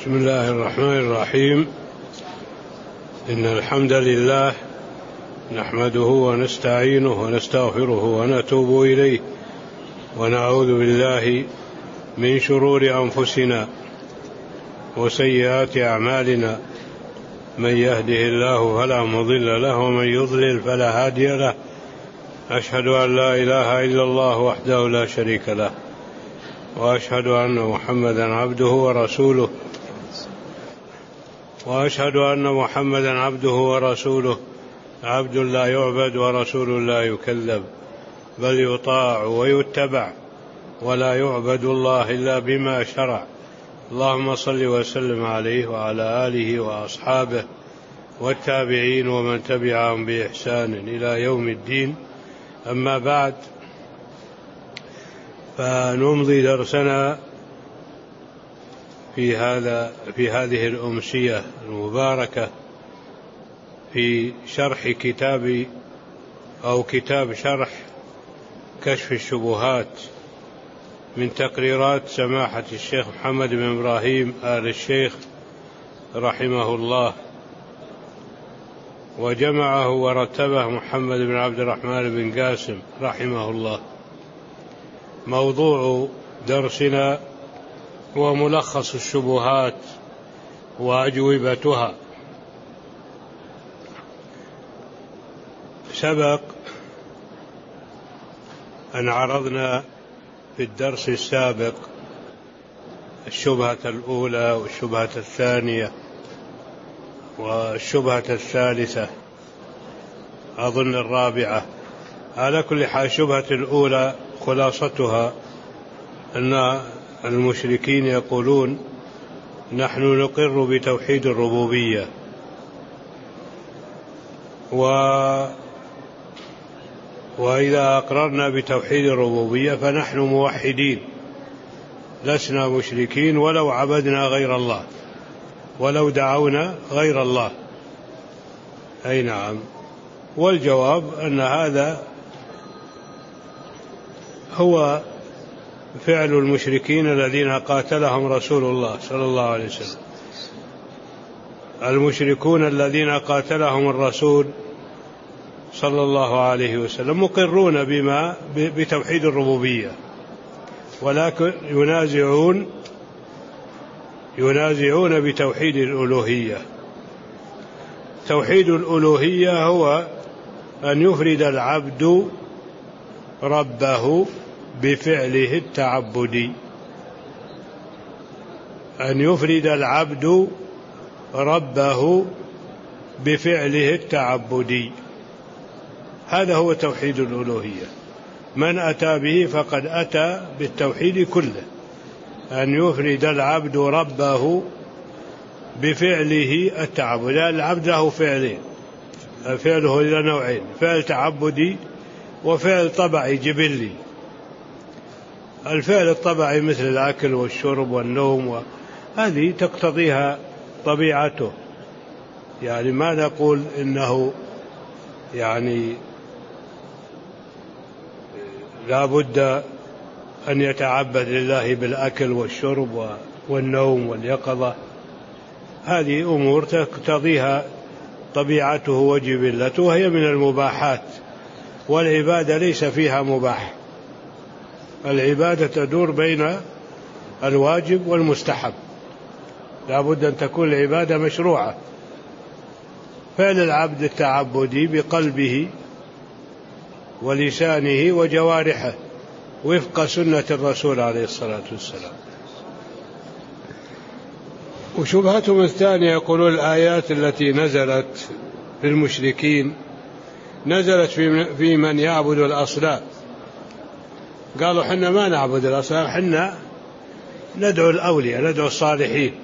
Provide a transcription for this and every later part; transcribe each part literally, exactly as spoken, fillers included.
بسم الله الرحمن الرحيم. إن الحمد لله نحمده ونستعينه ونستغفره ونتوب إليه ونعوذ بالله من شرور أنفسنا وسيئات أعمالنا، من يهده الله فلا مضل له ومن يضلل فلا هادي له. أشهد أن لا إله إلا الله وحده لا شريك له، وأشهد أن محمدا عبده ورسوله وأشهد أن محمدا عبده ورسوله عبد لا يعبد ورسول لا يكذب، بل يطاع ويتبع، ولا يعبد الله إلا بما شرع. اللهم صل وسلم عليه وعلى آله وأصحابه والتابعين ومن تبعهم بإحسان إلى يوم الدين. أما بعد، فنمضي درسنا في هذا في هذه الأمسية المباركة في شرح كتاب أو كتاب شرح كشف الشبهات من تقريرات سماحة الشيخ محمد بن إبراهيم آل الشيخ رحمه الله، وجمعه ورتبه محمد بن عبد الرحمن بن قاسم رحمه الله. موضوع درسنا هو ملخص الشبهات وأجوبتها. سبق أن عرضنا في الدرس السابق الشبهة الأولى والشبهة الثانية والشبهة الثالثة، أظن الرابعة. على كل حال، الشبهة الأولى خلاصتها أن المشركين يقولون نحن نقر بتوحيد الربوبية، و وإذا أقررنا بتوحيد الربوبية فنحن موحدين، لسنا مشركين ولو عبدنا غير الله، ولو دعونا غير الله. أي نعم. والجواب أن هذا هو فعل المشركين الذين قاتلهم رسول الله صلى الله عليه وسلم. المشركون الذين قاتلهم الرسول صلى الله عليه وسلم مقرون بما بتوحيد الربوبية، ولكن ينازعون ينازعون بتوحيد الألوهية. توحيد الألوهية هو أن يفرد العبد ربه بفعله التعبدي، أن يفرد العبد ربه بفعله التعبدي. هذا هو توحيد الألوهية. من أتى به فقد أتى بالتوحيد كله، أن يفرد العبد ربه بفعله التعبد. العبد له فعلين، فعله إلى نوعين: فعل تعبدي وفعل طبعي جبلي. الفعل الطبعي مثل الأكل والشرب والنوم، هذه تقتضيها طبيعته، يعني ما نقول إنه يعني لا بد أن يتعبد لله بالأكل والشرب والنوم واليقظة. هذه أمور تقتضيها طبيعته وجبلته، وهي من المباحات، والعبادة ليس فيها مباح. العبادة تدور بين الواجب والمستحب، لا بد أن تكون العبادة مشروعة. فعل العبد التعبدي بقلبه ولسانه وجوارحه وفق سنة الرسول عليه الصلاة والسلام. وشبهتهم الثانية يقولون الآيات التي نزلت في المشركين نزلت في من يعبد الأصنام. قالوا حنا ما نعبد الأصنام، حنا ندعو الأولياء، ندعو الصالحين.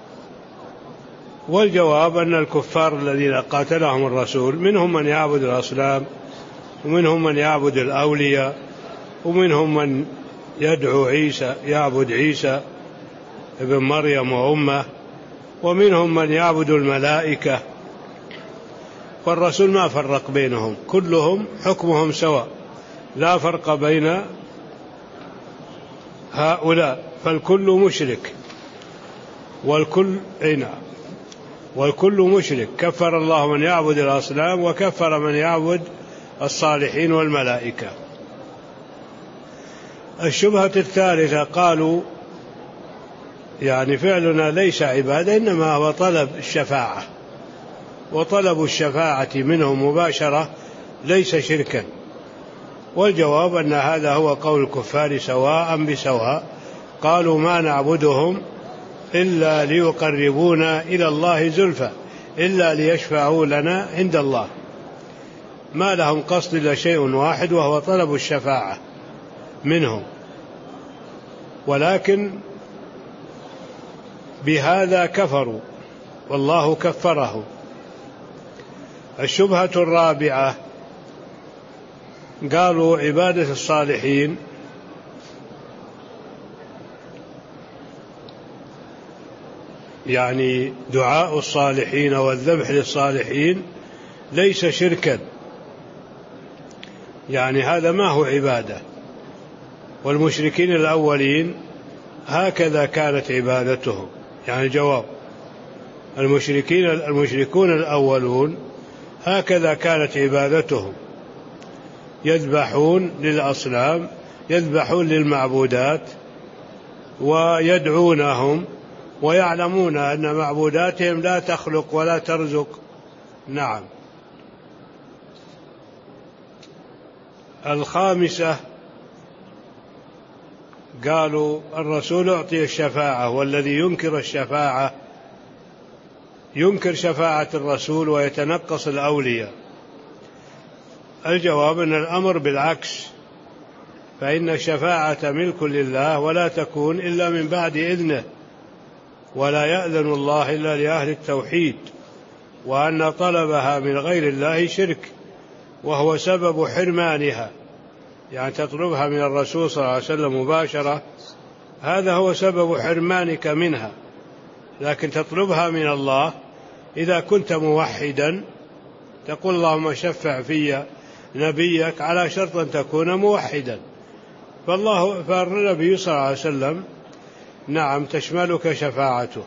والجواب أن الكفار الذين قاتلهم الرسول منهم من يعبد الأصنام، ومنهم من يعبد الأولياء، ومنهم من يدعو عيسى، يعبد عيسى ابن مريم وأمه، ومنهم من يعبد الملائكة. والرسول ما فرق بينهم، كلهم حكمهم سواء، لا فرق بين هؤلاء، فالكل مشرك. والكل نعم والكل مشرك. كفر الله من يعبد الأصنام وكفر من يعبد الصالحين والملائكة. الشبهة الثالثة قالوا يعني فعلنا ليس عبادة إنما هو طلب الشفاعة، وطلب الشفاعة منهم مباشرة ليس شركا. والجواب أن هذا هو قول الكفار سواء بسواء. قالوا ما نعبدهم إلا ليقربونا إلى الله زلفى إلا ليشفعوا لنا عند الله. ما لهم قصد إلا شيء واحد وهو طلب الشفاعة منهم، ولكن بهذا كفروا والله كفرهم. الشبهة الرابعة قالوا عبادة الصالحين يعني دعاء الصالحين والذبح للصالحين ليس شركا، يعني هذا ما هو عبادة. والمشركين الأولين هكذا كانت عبادتهم. يعني جواب المشركين المشركون الأولون هكذا كانت عبادتهم، يذبحون للأصنام، يذبحون للمعبودات ويدعونهم ويعلمون أن معبوداتهم لا تخلق ولا ترزق. نعم. الخامسة قالوا الرسول أعطي الشفاعة، والذي ينكر الشفاعة ينكر شفاعة الرسول ويتنقص الأولياء. الجواب أن الأمر بالعكس، فإن الشفاعة ملك لله ولا تكون إلا من بعد إذنه، ولا يأذن الله إلا لأهل التوحيد، وأن طلبها من غير الله شرك وهو سبب حرمانها. يعني تطلبها من الرسول صلى الله عليه وسلم مباشرة هذا هو سبب حرمانك منها، لكن تطلبها من الله إذا كنت موحدا تقول اللهم شفع في نبيك على شرط أن تكون موحدا. فالله فالنبي صلى الله عليه وسلم نعم تشملك شفاعته.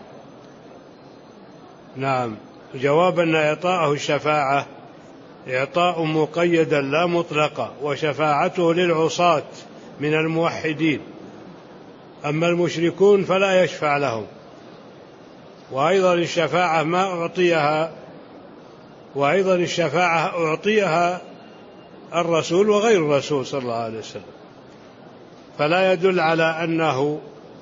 نعم. جواب أن إعطاءه الشفاعة إعطاء مقيدا لا مطلقا، وشفاعته للعصاة من الموحدين، أما المشركون فلا يشفع لهم. وأيضا الشفاعة ما أعطيها وأيضا الشفاعة أعطيها الرسول وغير الرسول صلى الله عليه وسلم، فلا يدل على أنه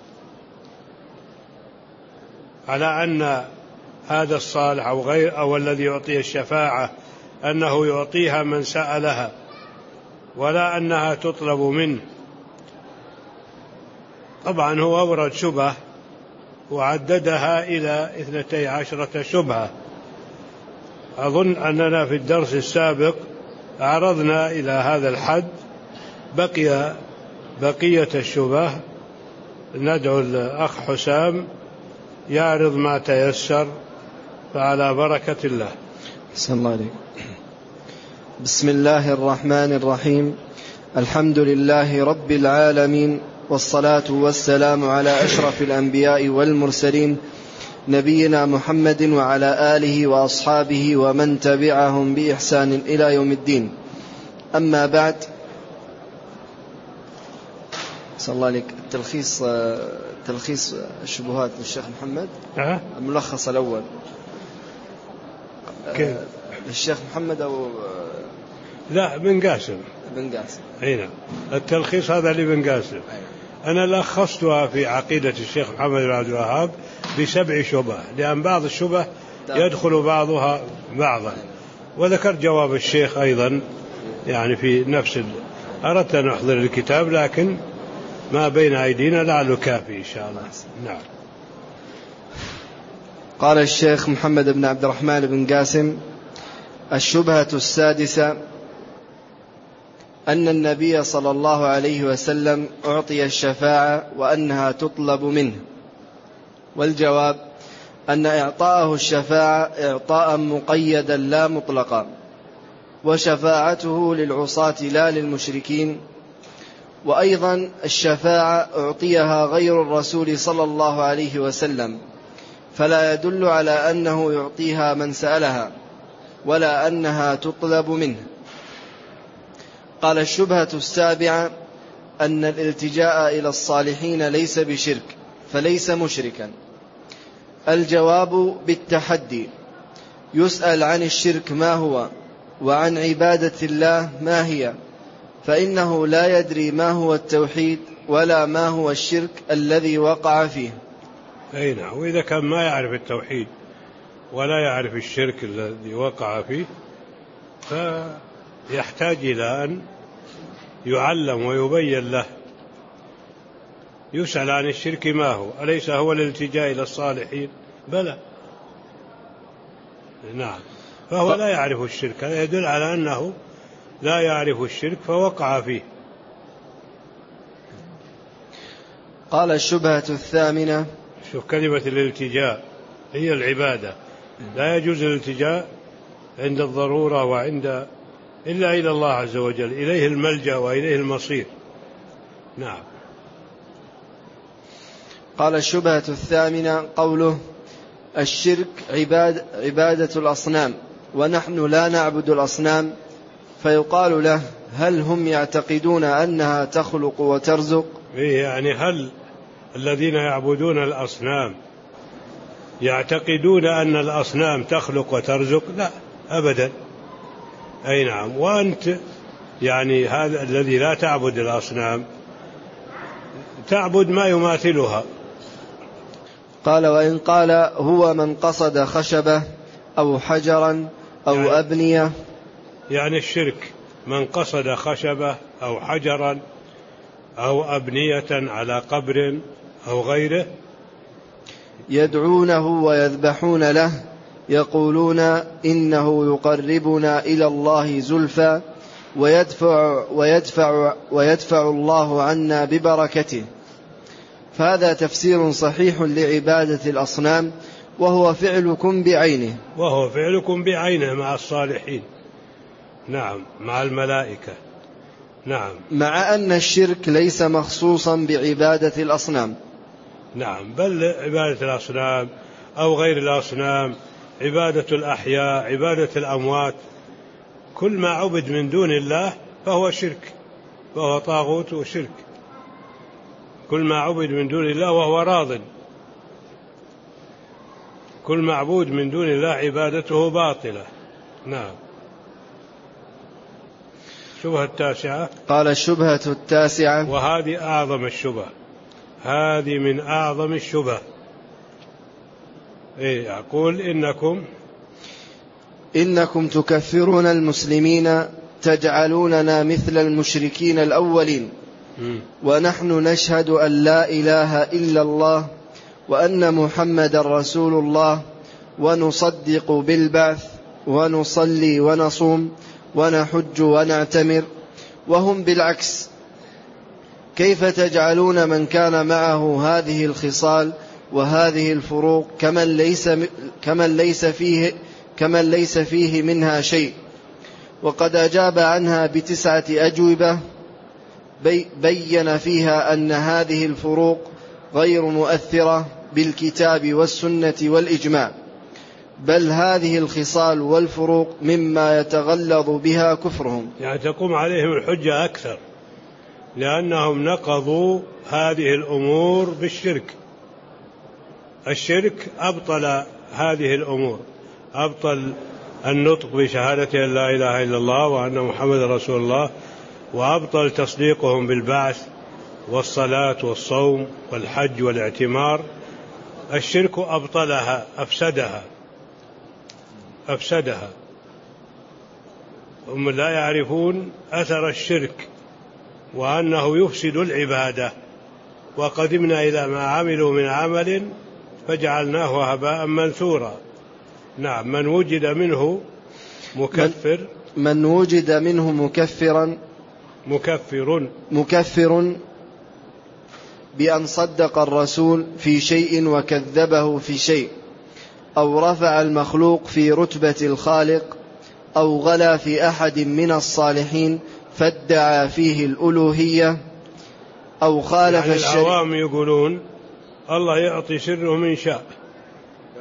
على أن هذا الصالح أو غير أو الذي يعطي الشفاعة أنه يعطيها من سألها، ولا أنها تطلب منه. طبعا هو أورد شبهة وعددها إلى اثنتي عشرة شبهة. أظن أننا في الدرس السابق عرضنا إلى هذا الحد، بقي بقية الشبهة. ندعو الأخ حسام يعرض ما تيسر، فعلى بركة الله. بسم الله عليك. بسم الله الرحمن الرحيم. الحمد لله رب العالمين، والصلاة والسلام على أشرف الأنبياء والمرسلين نبينا محمد وعلى آله وأصحابه ومن تبعهم بإحسان إلى يوم الدين. أما بعد، صلى الله عليك. التلخيص تلخيص الشبهات للشيخ محمد. أه؟ الملخص الأول كيف؟ للشيخ محمد أو لا بن قاسم بن قاسم هنا. التلخيص هذا لبن قاسم. أنا لخصتها في عقيدة الشيخ محمد بن عبد الوهاب بسبع شبه، لأن بعض الشبه يدخل بعضها بعضا، وذكر جواب الشيخ أيضا يعني في نفس ال... أردت أن أحضر الكتاب لكن ما بين أيدينا لعله كافي إن شاء الله. نعم. قال الشيخ محمد بن عبد الرحمن بن قاسم: الشبهة السادسة أن النبي صلى الله عليه وسلم أعطي الشفاعة وأنها تطلب منه. والجواب أن إعطاءه الشفاعة إعطاء مقيدا لا مطلقا، وشفاعته للعصاة لا للمشركين. وأيضا الشفاعة أعطيها غير الرسول صلى الله عليه وسلم، فلا يدل على أنه يعطيها من سألها ولا أنها تطلب منه. قال الشبهة السابعة أن الالتجاء إلى الصالحين ليس بشرك فليس مشركا. الجواب بالتحدي: يسأل عن الشرك ما هو وعن عبادة الله ما هي، فإنه لا يدري ما هو التوحيد ولا ما هو الشرك الذي وقع فيه. أي نعم. وإذا كان ما يعرف التوحيد ولا يعرف الشرك الذي وقع فيه فيحتاج إلى أن يعلم ويبين له. يسأل عن الشرك ما هو، أليس هو الالتجاء إلى الصالحين؟ بلى. نعم. فهو لا يعرف الشرك، هذا يدل على أنه لا يعرف الشرك فوقع فيه. قال الشبهة الثامنة: شوف كلمة الالتجاء هي العبادة، لا يجوز الالتجاء عند الضرورة وعند إلا إلى الله عز وجل، إليه الملجأ وإليه المصير. نعم. قال الشبهة الثامنة قوله: الشرك عباد عبادة الأصنام ونحن لا نعبد الأصنام، فيقال له: هل هم يعتقدون أنها تخلق وترزق؟ يعني هل الذين يعبدون الأصنام يعتقدون أن الأصنام تخلق وترزق؟ لا أبدا. أي نعم. وأنت يعني هذا الذي لا تعبد الأصنام تعبد ما يماثلها. قال: وإن قال هو من قصد خشبة أو حجرا أو يعني أبنية. يعني الشرك من قصد خشبة أو حجرا أو أبنية على قبر أو غيره، يدعونه ويذبحون له، يقولون إنه يقربنا إلى الله زلفى ويدفع, ويدفع, ويدفع الله عنا ببركته. فهذا تفسير صحيح لعبادة الأصنام، وهو فعلكم بعينه وهو فعلكم بعينه مع الصالحين. نعم. مع الملائكة. نعم. مع أن الشرك ليس مخصوصا بعبادة الأصنام. نعم. بل عبادة الأصنام أو غير الأصنام، عبادة الأحياء، عبادة الأموات، كل ما عبد من دون الله فهو شرك، فهو طاغوت وشرك. كل ما عبد من دون الله وهو راض، كل معبود من دون الله عبادته باطلة. نعم. الشبهة التاسعة. قال الشبهة التاسعة، وهذه أعظم الشبهة، هذه من أعظم الشبهة. إيه يقول: إنكم إنكم تكفرون المسلمين تجعلوننا مثل المشركين الأولين، م. ونحن نشهد أن لا إله إلا الله وأن محمد رسول الله، ونصدق بالبعث ونصلي ونصوم ونحج ونعتمر، وهم بالعكس. كيف تجعلون من كان معه هذه الخصال وهذه الفروق كمن ليس, كمن ليس فيه كمن ليس فيه منها شيء؟ وقد أجاب عنها بتسعة أجوبة بي بين فيها أن هذه الفروق غير مؤثرة بالكتاب والسنة والإجماع، بل هذه الخصال والفروق مما يتغلظ بها كفرهم. يعني تقوم عليهم الحجة أكثر، لأنهم نقضوا هذه الأمور بالشرك. الشرك أبطل هذه الأمور، أبطل النطق بشهادة أن لا إله إلا الله وأن محمد رسول الله، وأبطل تصديقهم بالبعث والصلاة والصوم والحج والاعتمار. الشرك أبطلها، أفسدها أفسدها هم لا يعرفون أثر الشرك وأنه يفسد العبادة. وقدمنا إلى ما عملوا من عمل فجعلناه هباء منثورا. نعم. من وجد منه مكفر من وجد منه مكفرا مكفر مكفر بأن صدق الرسول في شيء وكذبه في شيء، أو رفع المخلوق في رتبة الخالق، أو غلا في أحد من الصالحين فادعى فيه الألوهية، أو خالف يعني الشريعة. العوام يقولون الله يعطي سره من شاء،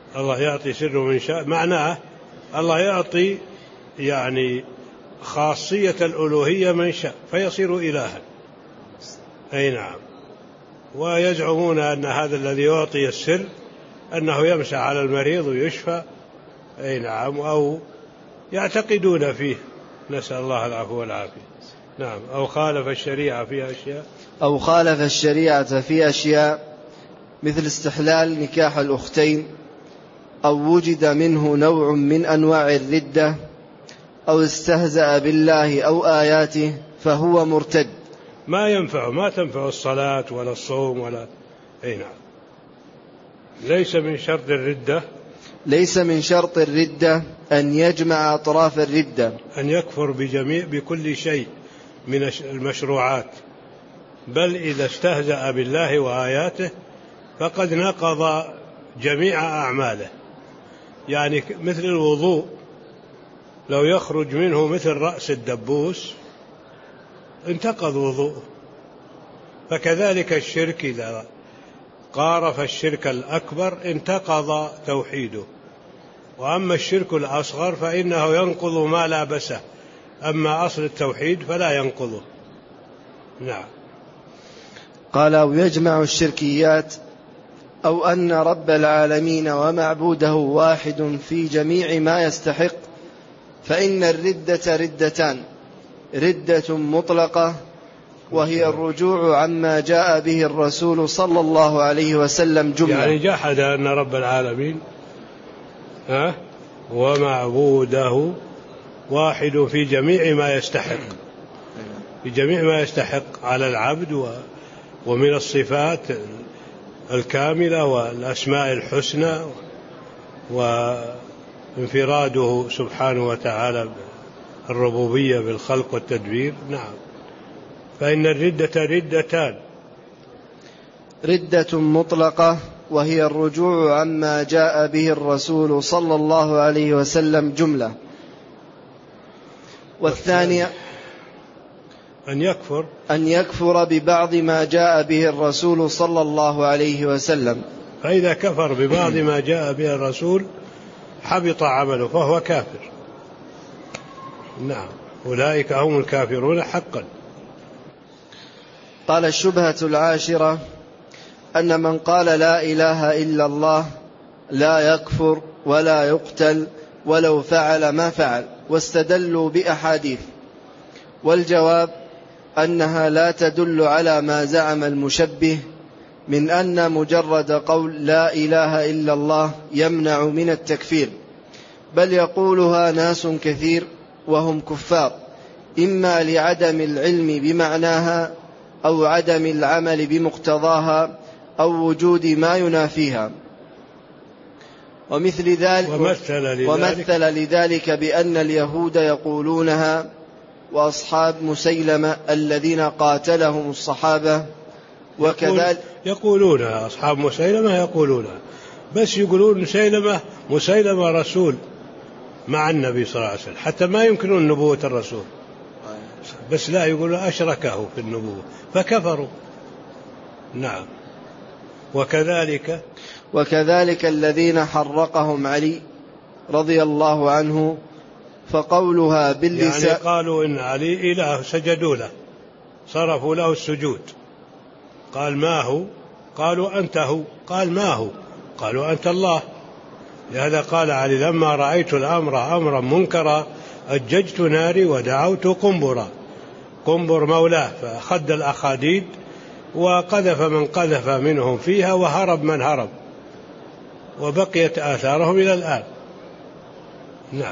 الله يعطي سر من شاء، معناه الله يعطي يعني خاصية الألوهية من شاء فيصير إلها. أي نعم. ويزعمون أن هذا الذي يعطي السر أنه يمسح على المريض ويشفى. أي نعم. أو يعتقدون فيه، نسأل الله العفو والعافية. نعم. أو خالف الشريعة في أشياء أو خالف الشريعة في أشياء مثل استحلال نكاح الأختين، أو وجد منه نوع من أنواع الردة، أو استهزأ بالله أو آياته فهو مرتد. ما ينفع، ما تنفع الصلاة ولا الصوم ولا. أي نعم. ليس من شرط الردة ليس من شرط الردة أن يجمع أطراف الردة، أن يكفر بجميع بكل شيء من المشروعات، بل إذا استهزأ بالله وآياته فقد نقض جميع أعماله. يعني مثل الوضوء لو يخرج منه مثل رأس الدبوس انتقض وضوءه. فكذلك الشرك إذا قارف الشرك الأكبر انتقض توحيده. وأما الشرك الأصغر فإنه ينقض ما لا بسه، أما أصل التوحيد فلا ينقضه. نعم. قال: أو يجمع الشركيات، أو أن رب العالمين ومعبوده واحد في جميع ما يستحق، فإن الردة ردتان: ردة مطلقة وهي الرجوع عما جاء به الرسول صلى الله عليه وسلم جملة. يعني جحد أن رب العالمين ها ومعبوده واحد في جميع ما يستحق، في جميع ما يستحق على العبد، ومن الصفات الكاملة والأسماء الحسنى وانفراده سبحانه وتعالى الربوبية بالخلق والتدبير. نعم. فإن الردة ردتان: ردة مطلقة وهي الرجوع عما جاء به الرسول صلى الله عليه وسلم جملة، والثانية أن يكفر أن يكفر ببعض ما جاء به الرسول صلى الله عليه وسلم. فإذا كفر ببعض ما جاء به الرسول حبط عمله فهو كافر. نعم. أولئك هم الكافرون حقا. قال: الشبهة العاشرة أن من قال لا إله إلا الله لا يكفر ولا يقتل ولو فعل ما فعل، واستدلوا بأحاديث. والجواب أنها لا تدل على ما زعم المشبه من أن مجرد قول لا إله إلا الله يمنع من التكفير، بل يقولها ناس كثير وهم كفار، إما لعدم العلم بمعناها أو عدم العمل بمقتضاها أو وجود ما ينافيها. ومثل ذلك ومثل لذلك, ومثل لذلك بأن اليهود يقولونها، وأصحاب مسيلمة الذين قاتلهم الصحابة وكذلك يقولونها. أصحاب مسيلمة يقولونها، بس يقولون مسيلمة مسيلمة رسول مع النبي صلى الله عليه وسلم، حتى ما يمكنون نبوة الرسول، بس لا يقول أشركه في النبوة فكفروا. نعم. وكذلك وكذلك الذين حرقهم علي رضي الله عنه، فقولها باللسان يعني قالوا إن علي إله سجدوا له، صرفوا له السجود. قال ما هو؟ قالوا أنت هو. قال ما هو؟ قالوا أنت الله. لهذا قال علي: لما رأيت الأمر أمرا منكرا أججت ناري ودعوت قنبرا. قنبر مولاه، فأخذ الأخاديد وقذف من قذف منهم فيها وهرب من هرب، وبقيت آثارهم إلى الآن. نعم.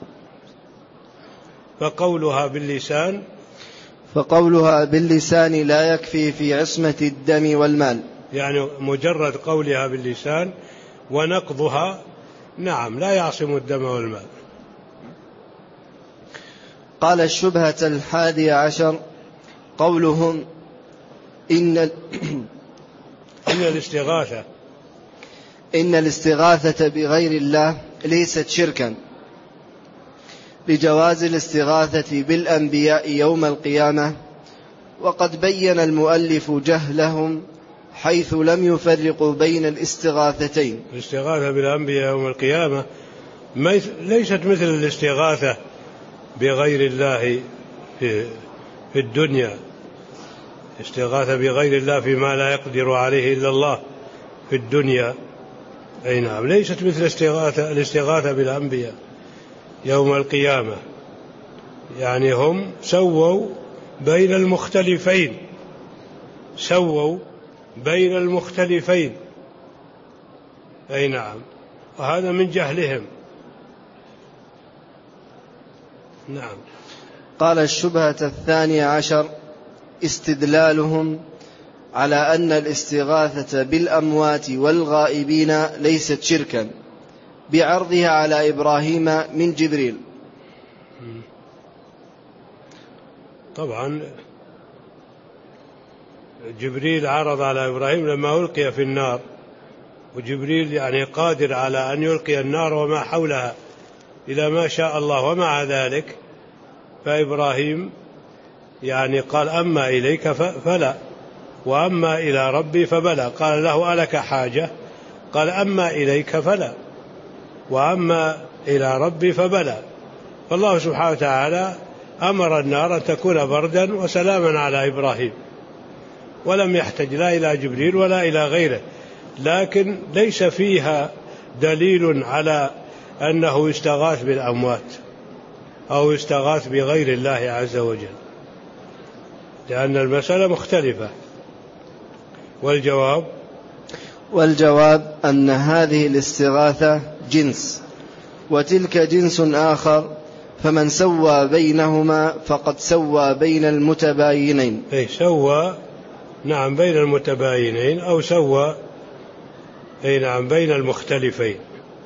فقولها باللسان فقولها باللسان لا يكفي في عصمة الدم والمال، يعني مجرد قولها باللسان ونقضها نعم لا يعصم الدم والمال. قال: الشبهة الحادية عشر قولهم إن إن الاستغاثة إن الاستغاثة بغير الله ليست شركا، لجواز الاستغاثة بالأنبياء يوم القيامة. وقد بين المؤلف جهلهم حيث لم يفرقوا بين الاستغاثتين. الاستغاثة بالأنبياء يوم القيامة ليست مثل الاستغاثة بغير الله في في الدنيا. استغاثة بغير الله فيما لا يقدر عليه إلا الله في الدنيا، أي نعم، ليست مثل الاستغاثة الاستغاثة بالأنبياء يوم القيامة. يعني هم سووا بين المختلفين، سووا بين المختلفين، أي نعم، وهذا من جهلهم. نعم. قال: الشبهة الثانية عشر استدلالهم على أن الاستغاثة بالأموات والغائبين ليست شركا بعرضها على إبراهيم من جبريل. طبعا جبريل عرض على إبراهيم لما ألقي في النار، وجبريل يعني قادر على أن يلقي النار وما حولها إلى ما شاء الله، ومع ذلك فإبراهيم يعني قال: أما إليك فلا، وأما إلى ربي فبلى. قال له: ألك حاجة؟ قال: أما إليك فلا، وأما إلى ربي فبلى. فالله سبحانه وتعالى أمر النار أن تكون بردا وسلاما على إبراهيم، ولم يحتج لا إلى جبريل ولا إلى غيره، لكن ليس فيها دليل على أنه يستغاث بالأموات أو يستغاث بغير الله عز وجل، لأن المسألة مختلفة. والجواب والجواب أن هذه الاستغاثة جنس، وتلك جنس آخر، فمن سوى بينهما فقد سوى بين المتباينين. أي سوى، نعم، بين المتباينين، أو سوى، أي نعم، بين المختلفين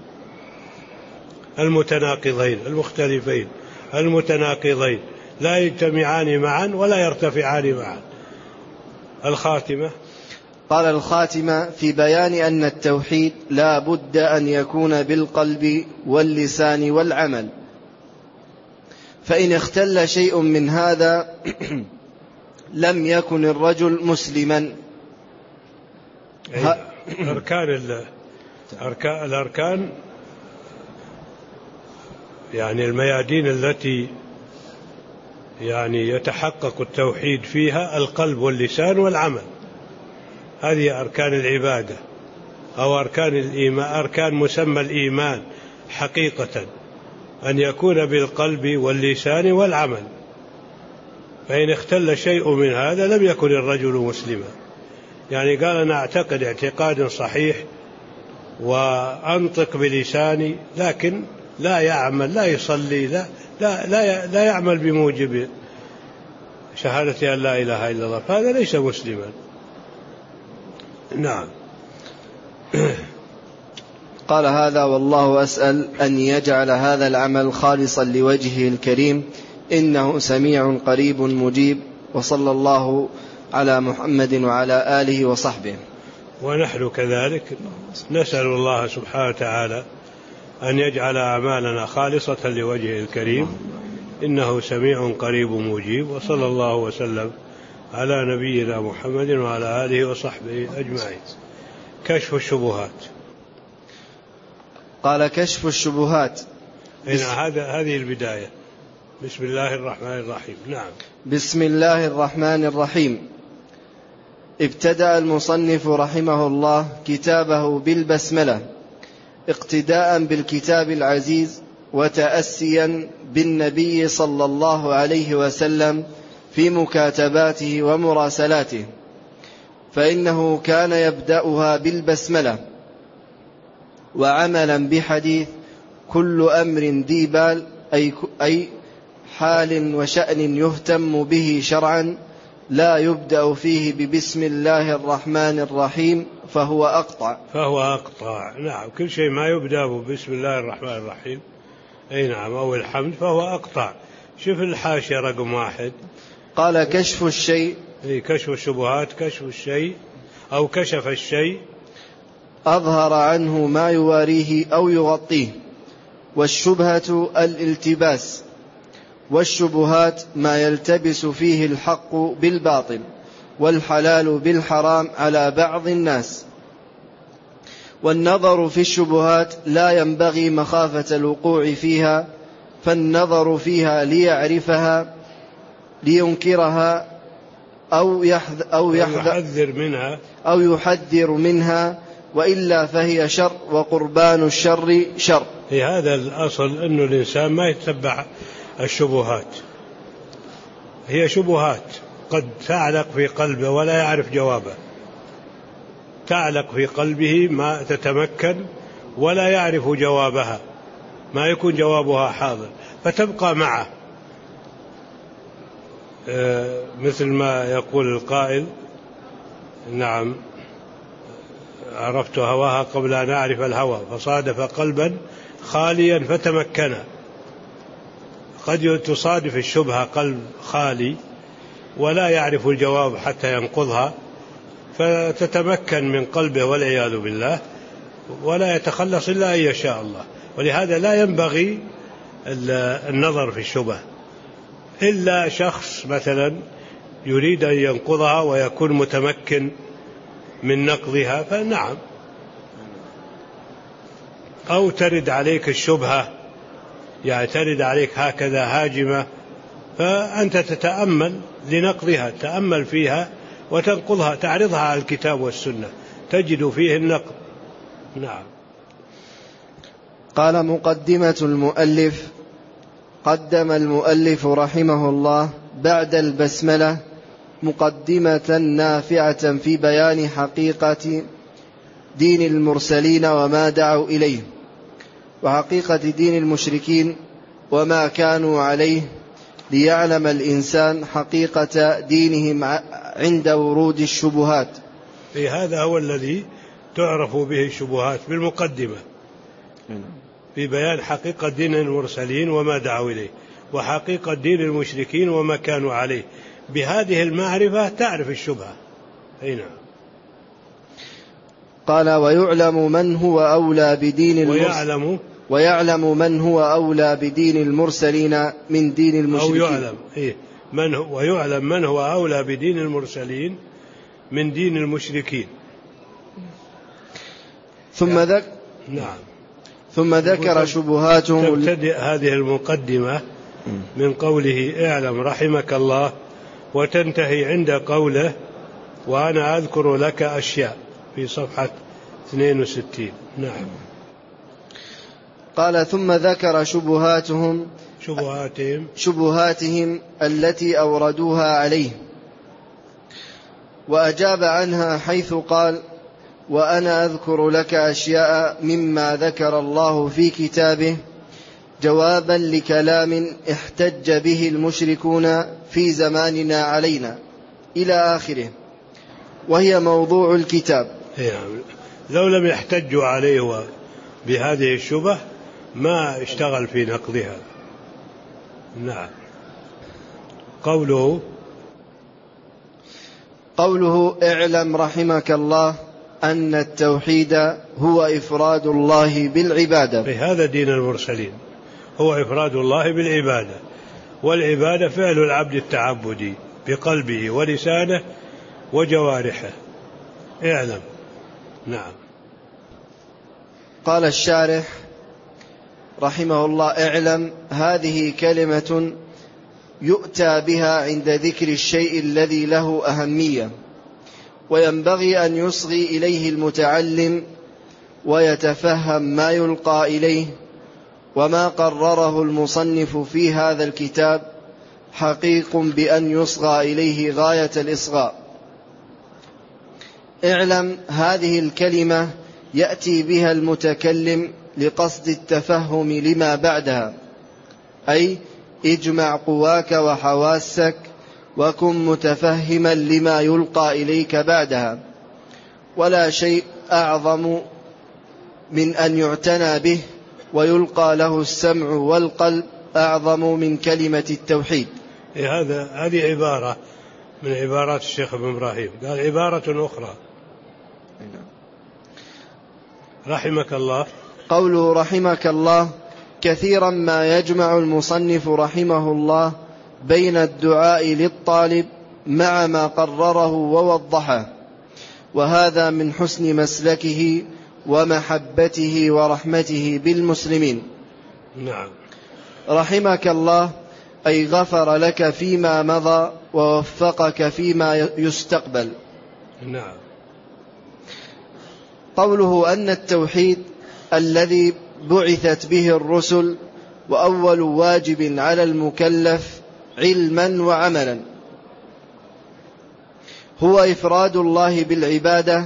المتناقضين المختلفين المتناقضين، لا يجتمعان معا ولا يرتفعان معا. الخاتمة. قال: الخاتمة في بيان أن التوحيد لا بد أن يكون بالقلب واللسان والعمل، فإن اختل شيء من هذا لم يكن الرجل مسلما. أركان الأركان يعني الميادين التي يعني يتحقق التوحيد فيها القلب واللسان والعمل، هذه أركان العبادة أو أركان الإيمان، أركان مسمى الإيمان حقيقة، أن يكون بالقلب واللسان والعمل. فإن اختل شيء من هذا لم يكن الرجل مسلما. يعني قال: أنا أعتقد اعتقاد صحيح وأنطق بلساني، لكن لا يعمل، لا يصلي، لا لا لا, لا يعمل بموجب شهادة أن لا إله إلا الله، فهذا ليس مسلما. نعم. قال: هذا والله أسأل أن يجعل هذا العمل خالصا لوجهه الكريم، إنه سميع قريب مجيب. وصلى الله على محمد وعلى آله وصحبه. ونحن كذلك نسأل الله سبحانه وتعالى أن يجعل أعمالنا خالصة لوجهه الكريم، إنه سميع قريب مجيب. وصلى الله وسلم على نبينا محمد وعلى آله وصحبه أجمعين. كشف الشبهات. قال: كشف الشبهات. هذا هذه البداية. بسم الله الرحمن الرحيم. نعم. بسم الله الرحمن الرحيم. ابتدأ المصنف رحمه الله كتابه بالبسملة اقتداء بالكتاب العزيز وتأسيا بالنبي صلى الله عليه وسلم في مكاتباته ومراسلاته، فإنه كان يبدأها بالبسملة. وعملا بحديث: كل أمر ذي بال، أي, أي حال وشأن يهتم به شرعا لا يبدأ فيه ببسم الله الرحمن الرحيم فهو أقطع. فهو أقطع. نعم، كل شيء ما يبدأ بسم الله الرحمن الرحيم، أي نعم، أو الحمد، فهو أقطع. شوف الحاشية رقم واحد. قال: كشف الشيء. أي كشف الشبهات، كشف الشيء أو كشف الشيء، أظهر عنه ما يواريه أو يغطيه. والشبهة الالتباس، والشبهات ما يلتبس فيه الحق بالباطل، والحلال بالحرام على بعض الناس. والنظر في الشبهات لا ينبغي مخافة الوقوع فيها، فالنظر فيها ليعرفها لينكرها أو, أو يحذر منها أو يحذر منها، وإلا فهي شر، وقربان الشر شر. في هذا الأصل أن الإنسان ما يتبع الشبهات، هي شبهات قد تعلق في قلبه ولا يعرف جوابه، تعلق في قلبه ما تتمكن ولا يعرف جوابها، ما يكون جوابها حاضر فتبقى معه. مثل ما يقول القائل: نعم عرفت هواها قبل أن أعرف الهوى، فصادف قلبا خاليا فتمكن. قد تصادف الشبهة قلب خالي ولا يعرف الجواب حتى ينقضها فتتمكن من قلبه والعياذ بالله، ولا يتخلص إلا أن يشاء الله. ولهذا لا ينبغي النظر في الشبهة إلا شخص مثلا يريد أن ينقضها ويكون متمكن من نقضها، فنعم. أو ترد عليك الشبهة، يعني ترد عليك هكذا هاجمة، فأنت تتأمل لنقضها، تأمل فيها وتنقضها، تعرضها على الكتاب والسنة تجد فيه النقض. نعم. قال: مقدمة المؤلف. قدم المؤلف رحمه الله بعد البسملة مقدمة نافعة في بيان حقيقة دين المرسلين وما دعوا إليه، وحقيقة دين المشركين وما كانوا عليه، ليعلم الإنسان حقيقة دينهم عند ورود الشبهات. في هذا هو الذي تعرف به الشبهات بالمقدمة، في بيان حقيقة دين المرسلين وما دعوا إليه، وحقيقة دين المشركين وما كانوا عليه. بهذه المعرفة تعرف الشبهة. هنا قال: ويعلم من هو أولى بدين ويعلم, ويعلم من هو أولى بدين المرسلين من دين المشركين. أو يعلم إيه من هو ويعلم من هو أولى بدين المرسلين من دين المشركين. ثم ذكر نعم ثم ذكر شبهاتهم. تبتدئ هذه المقدمة من قوله: اعلم رحمك الله، وتنتهي عند قوله: وأنا أذكر لك أشياء، في صفحة اثنين وستين. نعم. قال: ثم ذكر شبهاتهم شبهاتهم شبهاتهم التي أوردوها عليه، وأجاب عنها حيث قال: وأنا أذكر لك أشياء مما ذكر الله في كتابه، جوابا لكلام احتج به المشركون في زماننا علينا، إلى آخره، وهي موضوع الكتاب. يعني لو لم يحتجوا عليه بهذه الشبه ما اشتغل في نقضها. نعم. قوله قوله اعلم رحمك الله أن التوحيد هو إفراد الله بالعبادة. هذا دين المرسلين، هو إفراد الله بالعبادة، والعبادة فعل العبد التعبدي بقلبه ولسانه وجوارحه. اعلم. نعم. قال الشارح رحمه الله: اعلم هذه كلمة يؤتى بها عند ذكر الشيء الذي له أهمية، وينبغي أن يصغي إليه المتعلم ويتفهم ما يلقى إليه. وما قرره المصنف في هذا الكتاب حقيق بأن يصغى إليه غاية الإصغاء. اعلم هذه الكلمة يأتي بها المتكلم لقصد التفهم لما بعدها، أي اجمع قواك وحواسك وكن متفهما لما يلقى إليك بعدها. ولا شيء أعظم من أن يعتنى به ويلقى له السمع والقلب أعظم من كلمة التوحيد. هذا هذه عبارة من عبارات الشيخ ابن إبراهيم، قال عبارة أخرى رحمك الله. قوله رحمك الله: كثيرا ما يجمع المصنف رحمه الله بين الدعاء للطالب مع ما قرره ووضحه، وهذا من حسن مسلكه ومحبته ورحمته بالمسلمين. نعم. رحمك الله، أي غفر لك فيما مضى ووفقك فيما يستقبل. نعم. قوله أن التوحيد الذي بعثت به الرسل وأول واجب على المكلف علما وعملا هو إفراد الله بالعبادة،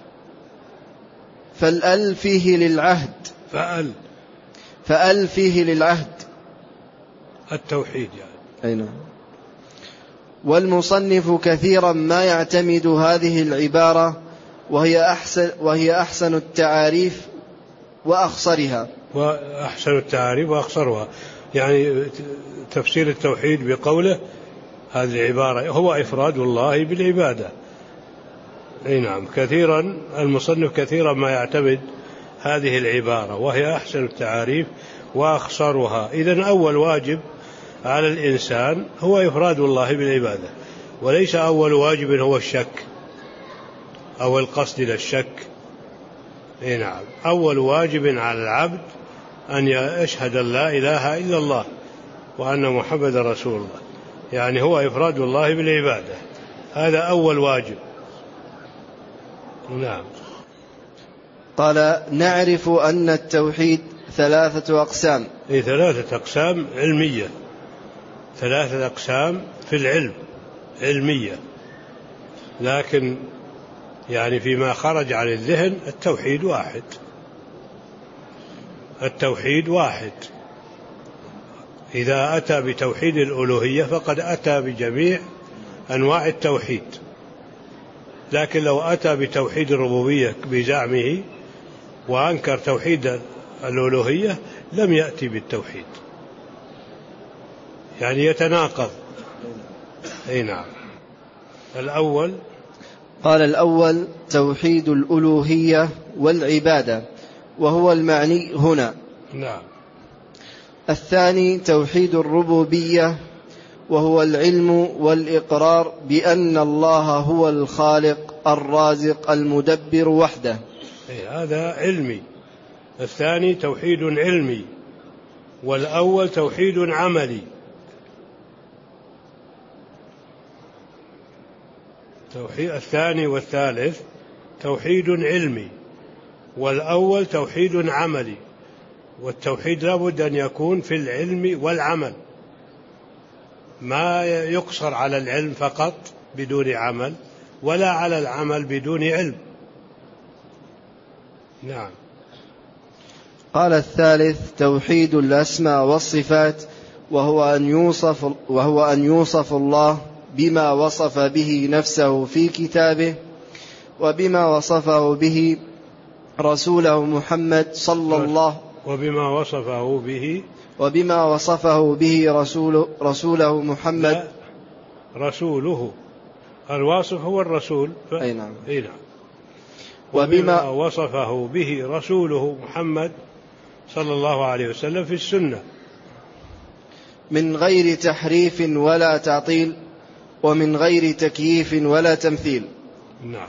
فالأل فيه للعهد فأل فأل فيه للعهد التوحيد يعني. أين. والمصنف كثيرا ما يعتمد هذه العبارة، وهي أحسن, وهي أحسن التعاريف وأخصرها وأحسن التعاريف وأخصرها، يعني تفسير التوحيد بقوله هذه العبارة هو إفراد الله بالعبادة. أي نعم. كثيرا المصنف كثيرا ما يعتمد هذه العبارة وهي أحسن التعاريف وأخصرها. إذن أول واجب على الإنسان هو إفراد الله بالعبادة، وليس أول واجب هو الشك أو القصد إلى الشك. أي نعم. أول واجب على العبد أن يشهد أن لا إله إلا الله وأن محمد رسول الله، يعني هو إفراد الله بالعبادة، هذا أول واجب. نعم. قال نعرف أن التوحيد ثلاثة أقسام. إيه ثلاثة أقسام علمية، ثلاثة أقسام في العلم علمية، لكن يعني فيما خرج عن الذهن التوحيد واحد، التوحيد واحد. إذا أتى بتوحيد الألوهية فقد أتى بجميع أنواع التوحيد، لكن لو أتى بتوحيد الربوبية بزعمه وأنكر توحيد الألوهية لم يأتي بالتوحيد، يعني يتناقض. أي نعم. الأول قال الأول توحيد الألوهية والعبادة وهو المعني هنا. نعم. الثاني توحيد الربوبية وهو العلم والإقرار بأن الله هو الخالق الرازق المدبر وحده. هذا علمي. الثاني توحيد علمي، والأول توحيد عملي. توحيد الثاني والثالث توحيد علمي، والأول توحيد عملي. والتوحيد لابد أن يكون في العلم والعمل، ما يقصر على العلم فقط بدون عمل، ولا على العمل بدون علم. نعم. قال الثالث توحيد الأسماء والصفات وهو أن يوصف, وهو أن يوصف الله بما وصف به نفسه في كتابه وبما وصفه به رسوله محمد صلى الله وبما وصفه به وبما وصفه به رسول رسوله محمد رسوله. الواصف هو الرسول ف... أي نعم. أي نعم. وبما وبما وصفه به رسوله محمد صلى الله عليه وسلم في السنة من غير تحريف ولا تعطيل ومن غير تكييف ولا تمثيل. نعم.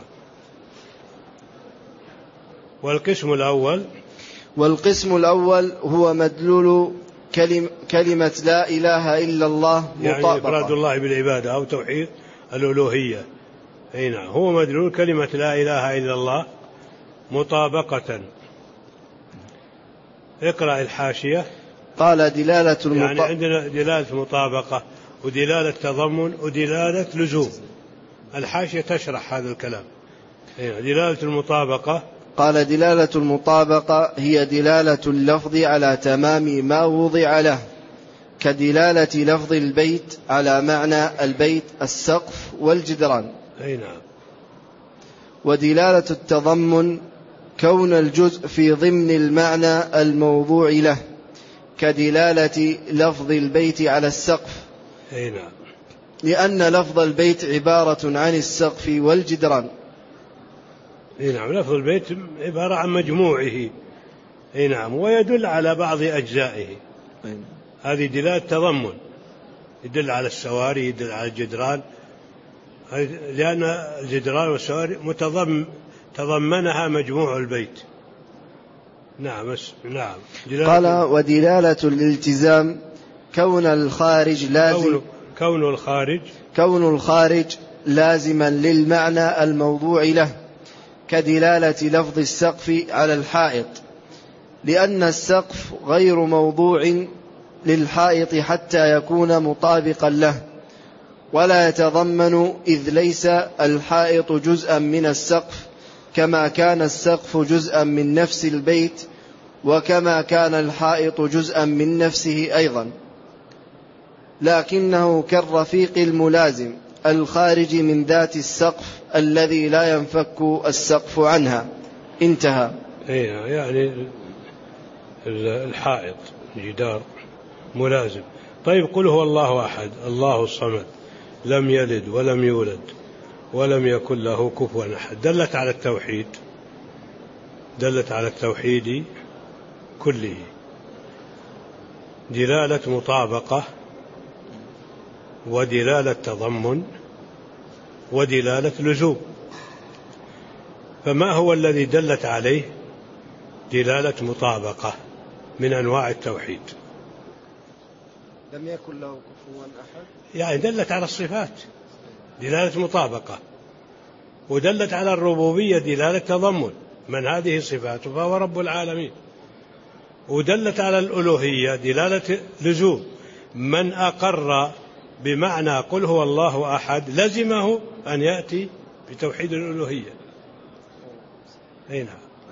والقسم الأول والقسم الأول هو مدلول كلم كلمة لا إله إلا الله يعني إفراد الله بالعبادة أو توحيد الألوهية. أي نعم. هو مدلول كلمة لا إله إلا الله مطابقة. اقرأ الحاشية. قال دلالة المط... يعني عندنا دلالة مطابقة ودلالة تضمن ودلالة لزوم. الحاشية تشرح هذا الكلام. دلالة المطابقة قال دلالة المطابقة هي دلالة اللفظ على تمام ما وضع له، كدلالة لفظ البيت على معنى البيت السقف والجدران. أي نعم. ودلالة التضمن كون الجزء في ضمن المعنى الموضوع له، كدلالة لفظ البيت على السقف. أي نعم. لأن لفظ البيت عبارة عن السقف والجدران. أي نعم. لفظ البيت عبارة عن مجموعه. أي نعم. ويدل على بعض أجزائه. أي. هذه دلالة تضمن، يدل على السواري، يدل على الجدران. لأن الجدران والسواري متضمن تضمنها مجموع البيت. نعم. نعم. قال ودلالة الالتزام كون الخارج لازم كون, كون الخارج كون الخارج لازما للمعنى الموضوع له، كدلالة لفظ السقف على الحائط، لأن السقف غير موضوع للحائط حتى يكون مطابقا له، ولا يتضمن إذ ليس الحائط جزءا من السقف، كما كان السقف جزءا من نفس البيت، وكما كان الحائط جزءا من نفسه أيضا، لكنه كالرفيق الملازم الخارج من ذات السقف الذي لا ينفك السقف عنها. انتهى. يعني الحائط جدار ملازم. طيب قل هو الله أحد الله الصمد لم يلد ولم يولد ولم يكن له كفوا أحد، دلت على التوحيد، دلت على التوحيد كله، دلالة مطابقة ودلالة تضمن ودلالة لزوم. فما هو الذي دلت عليه دلالة مطابقة من أنواع التوحيد؟ لم يكن له كفوا أحد، يعني دلت على الصفات دلالة مطابقة، ودلت على الربوبية دلالة تضمن، من هذه صفاته فهو رب العالمين، ودلت على الألوهية دلالة لزوم، من أقر بمعنى قل هو الله أحد لزمه أن يأتي بتوحيد الألوهية. أين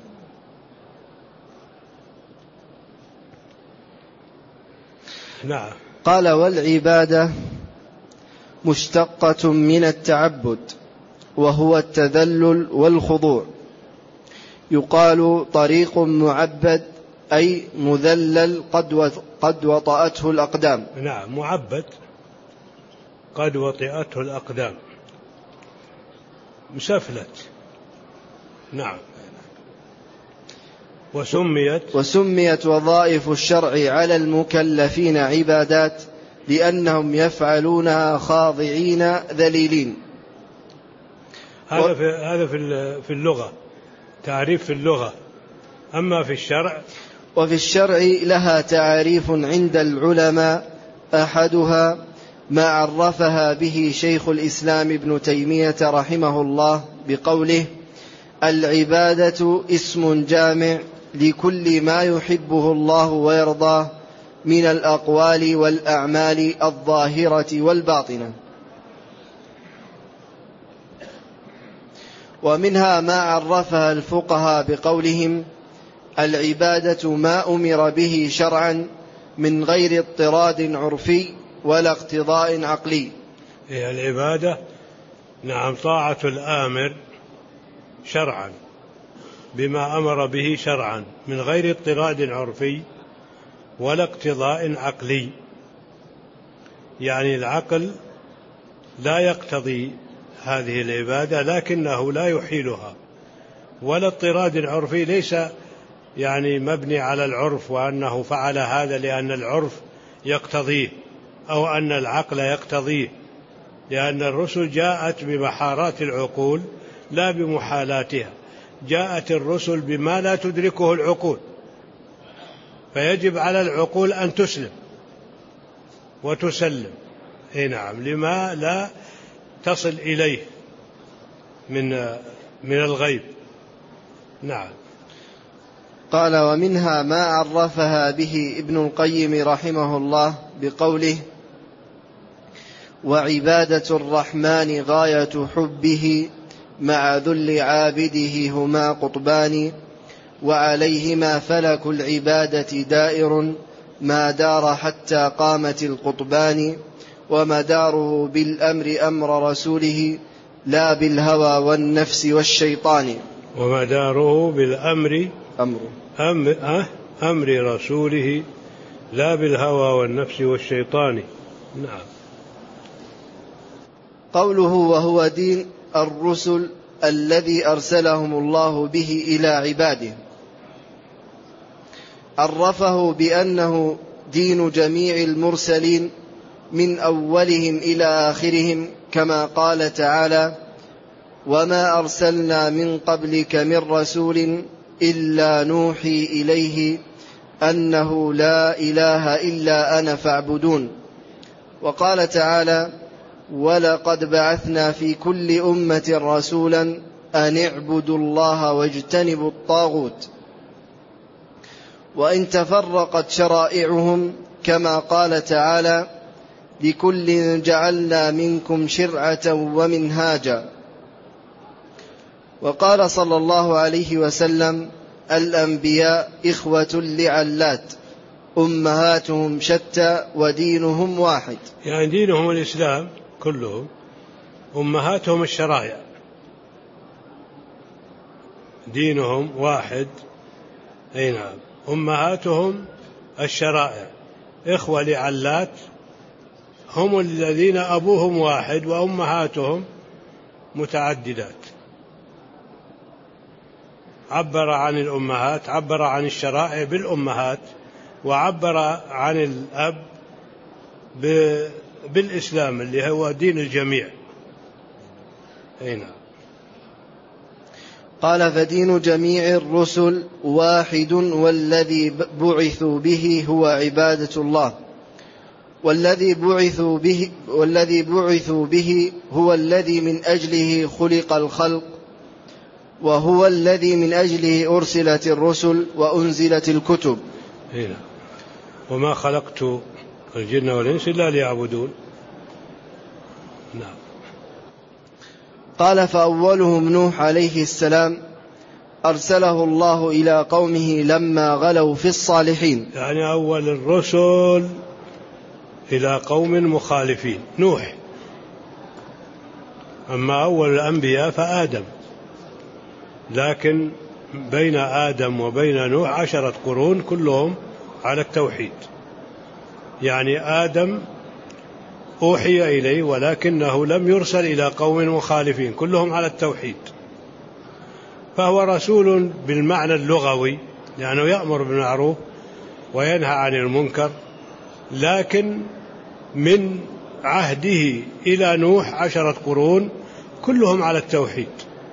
نعم. قال والعبادة مشتقة من التعبد، وهو التذلل والخضوع، يقال طريق معبد أي مذلل قد وطأته الأقدام. نعم معبد قد وطئته الأقدام مسفلت. نعم. وسميت وسميت وظائف الشرع على المكلفين عبادات لأنهم يفعلونها خاضعين ذليلين. هذا في هذا في اللغة تعريف في اللغة. أما في الشرع وفي الشرع لها تعريف عند العلماء، أحدها ما عرفها به شيخ الإسلام ابن تيمية رحمه الله بقوله العبادة اسم جامع لكل ما يحبه الله ويرضاه من الأقوال والأعمال الظاهرة والباطنة. ومنها ما عرفها الفقهاء بقولهم العبادة ما أمر به شرعا من غير اضطراد عرفي ولا اقتضاء عقلي. هي العبادة نعم طاعة الآمر شرعا بما أمر به شرعا من غير اضطراد عرفي ولا اقتضاء عقلي، يعني العقل لا يقتضي هذه العبادة لكنه لا يحيلها، ولا اضطراد عرفي ليس يعني مبني على العرف وأنه فعل هذا لأن العرف يقتضيه أو أن العقل يقتضيه، لأن الرسل جاءت بمحارات العقول لا بمحالاتها، جاءت الرسل بما لا تدركه العقول، فيجب على العقول أن تسلم وتسلم اي نعم لما لا تصل إليه من من الغيب. نعم. قال ومنها ما عرفها به ابن القيم رحمه الله بقوله وعبادة الرحمن غاية حبه مع ذل عابده هما قطبان، وعليهما فلك العبادة دائر ما دار حتى قامت القطبان، ومداره بالأمر أمر رسوله لا بالهوى والنفس والشيطان. ومداره بالأمر أمر أمر, أه أمر رسوله لا بالهوى والنفس والشيطان. نعم. قوله وهو دين الرسل الذي أرسلهم الله به إلى عباده، عرفه بأنه دين جميع المرسلين من أولهم إلى آخرهم، كما قال تعالى: وما أرسلنا من قبلك من رسول إلا نوحي إليه أنه لا إله إلا أنا فاعبدون. وقال تعالى: ولقد بعثنا في كل أمة رسولا أن اعبدوا الله واجتنبوا الطاغوت. وإن تفرقت شرائعهم، كما قال تعالى: لكل جعلنا منكم شرعة ومنهاجا. وقال صلى الله عليه وسلم: الأنبياء إخوة لعلات، أمهاتهم شتى ودينهم واحد. يعني دينهم الإسلام كلهم، أمهاتهم الشرائع، دينهم واحد. أي نعم، أمهاتهم الشرائع، إخوة لعلات، هم الذين أبوهم واحد وأمهاتهم متعددات. عبر عن الأمهات، عبر عن الشرائع بالأمهات، وعبر عن الأب بالإسلام اللي هو دين الجميع. هنا قال: فدين جميع الرسل واحد، والذي بعثوا به هو عبادة الله، والذي بعثوا به, والذي بعثوا به هو الذي من أجله خلق الخلق، وهو الذي من أجله أرسلت الرسل وأنزلت الكتب. هنا وما خلقت الجن والإنس إلا ليعبدون. نعم. قال: فأولهم نوح عليه السلام، أرسله الله إلى قومه لما غلوا في الصالحين. يعني أول الرسل إلى قوم مخالفين نوح، أما أول الأنبياء فآدم، لكن بين آدم وبين نوح عشرة قرون كلهم على التوحيد. يعني آدم أوحي إليه ولكنه لم يرسل إلى قوم مخالفين، كلهم على التوحيد، فهو رسول بالمعنى اللغوي، لأنه يأمر بالمعروف وينهى عن المنكر، لكن من عهده إلى نوح عشرة قرون كلهم على التوحيد.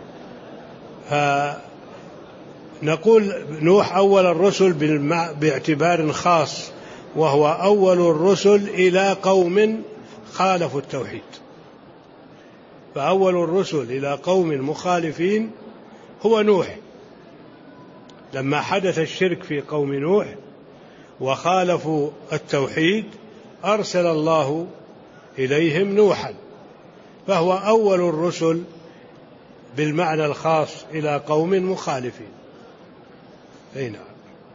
فنقول نوح أول الرسل باعتبار خاص، وهو أول الرسل إلى قوم خالفوا التوحيد. فأول الرسل إلى قوم مخالفين هو نوح، لما حدث الشرك في قوم نوح وخالفوا التوحيد أرسل الله إليهم نوحا، فهو أول الرسل بالمعنى الخاص إلى قوم مخالفين. أي نعم.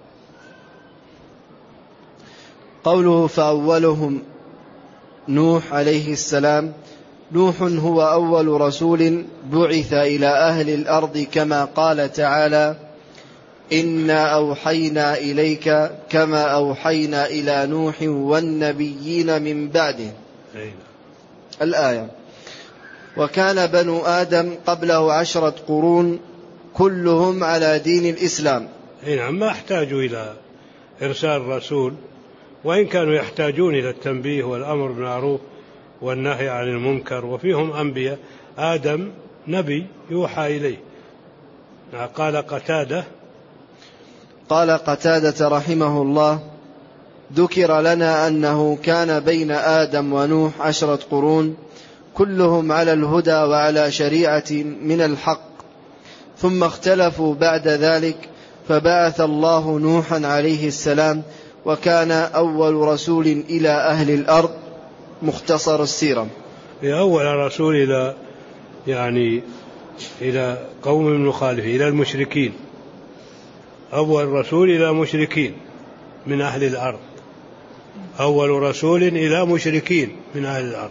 قوله: فأولهم نوح عليه السلام، نوح هو أول رسول بعث إلى أهل الأرض، كما قال تعالى: إنا أوحينا إليك كما أوحينا إلى نوح والنبيين من بعده. الآية. وكان بنو آدم قبله عشرة قرون كلهم على دين الإسلام. نعم، ما احتاجوا إلى إرسال رسول، وإن كانوا يحتاجون إلى التنبيه والأمر بالمعروف والنهي عن المنكر، وفيهم أنبياء. آدم نبي يوحى إليه. قال قتادة قال قتادة رحمه الله: ذكر لنا أنه كان بين آدم ونوح عشرة قرون كلهم على الهدى وعلى شريعة من الحق، ثم اختلفوا بعد ذلك فبعث الله نوحا عليه السلام، وكان أول رسول إلى أهل الأرض. مختصر السيرة. أول رسول إلى يعني إلى قوم مخالفين، إلى المشركين، أول رسول إلى مشركين من أهل الأرض، أول رسول إلى مشركين من أهل الأرض.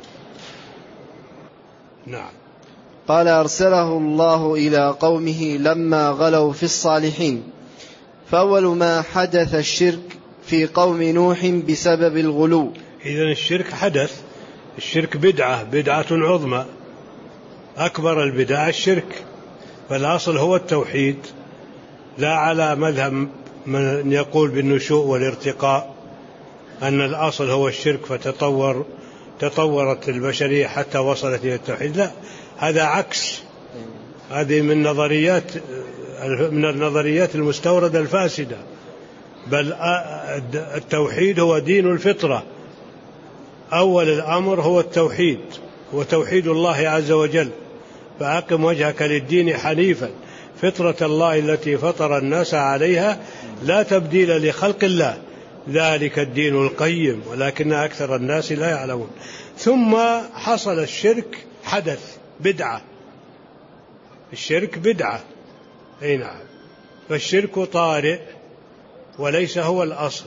نعم. قال: أرسله الله إلى قومه لما غلوا في الصالحين. فأول ما حدث الشرك في قوم نوح بسبب الغلو. إذن الشرك حدث، الشرك بدعة، بدعة عظمى، أكبر البدع الشرك، فالأصل هو التوحيد، لا على مذهب من يقول بالنشوء والارتقاء، أن الأصل هو الشرك فتطور تطورت البشرية حتى وصلت إلى التوحيد. لا، هذا عكس. هذه من نظريات من النظريات المستوردة الفاسدة. بل التوحيد هو دين الفطرة. أول الأمر هو التوحيد، وتوحيد الله عز وجل. فأقم وجهك للدين حنيفا فطرة الله التي فطر الناس عليها لا تبديل لخلق الله ذلك الدين القيم ولكن أكثر الناس لا يعلمون. ثم حصل الشرك، حدث بدعة. الشرك بدعة، أي نعم. فالشرك طارئ وليس هو الأصل.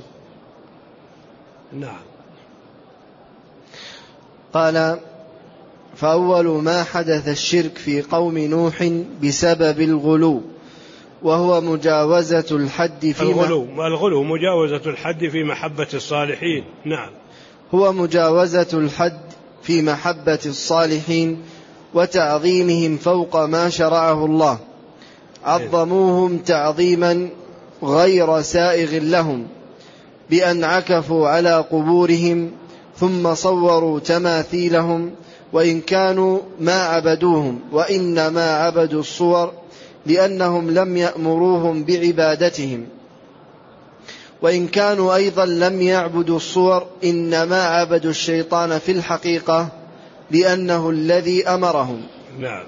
نعم. قال: فأول ما حدث الشرك في قوم نوح بسبب الغلو، وهو مجاوزة الحد في الغلو الغلو مجاوزة الحد في محبة الصالحين. نعم. هو مجاوزة الحد في محبة الصالحين وتعظيمهم فوق ما شرعه الله. عظموهم تعظيما غير سائغ لهم بأن عكفوا على قبورهم ثم صوروا تماثيلهم، وإن كانوا ما عبدوهم وإنما عبدوا الصور لأنهم لم يأمروهم بعبادتهم، وإن كانوا أيضا لم يعبدوا الصور إنما عبدوا الشيطان في الحقيقة لأنه الذي أمرهم. نعم.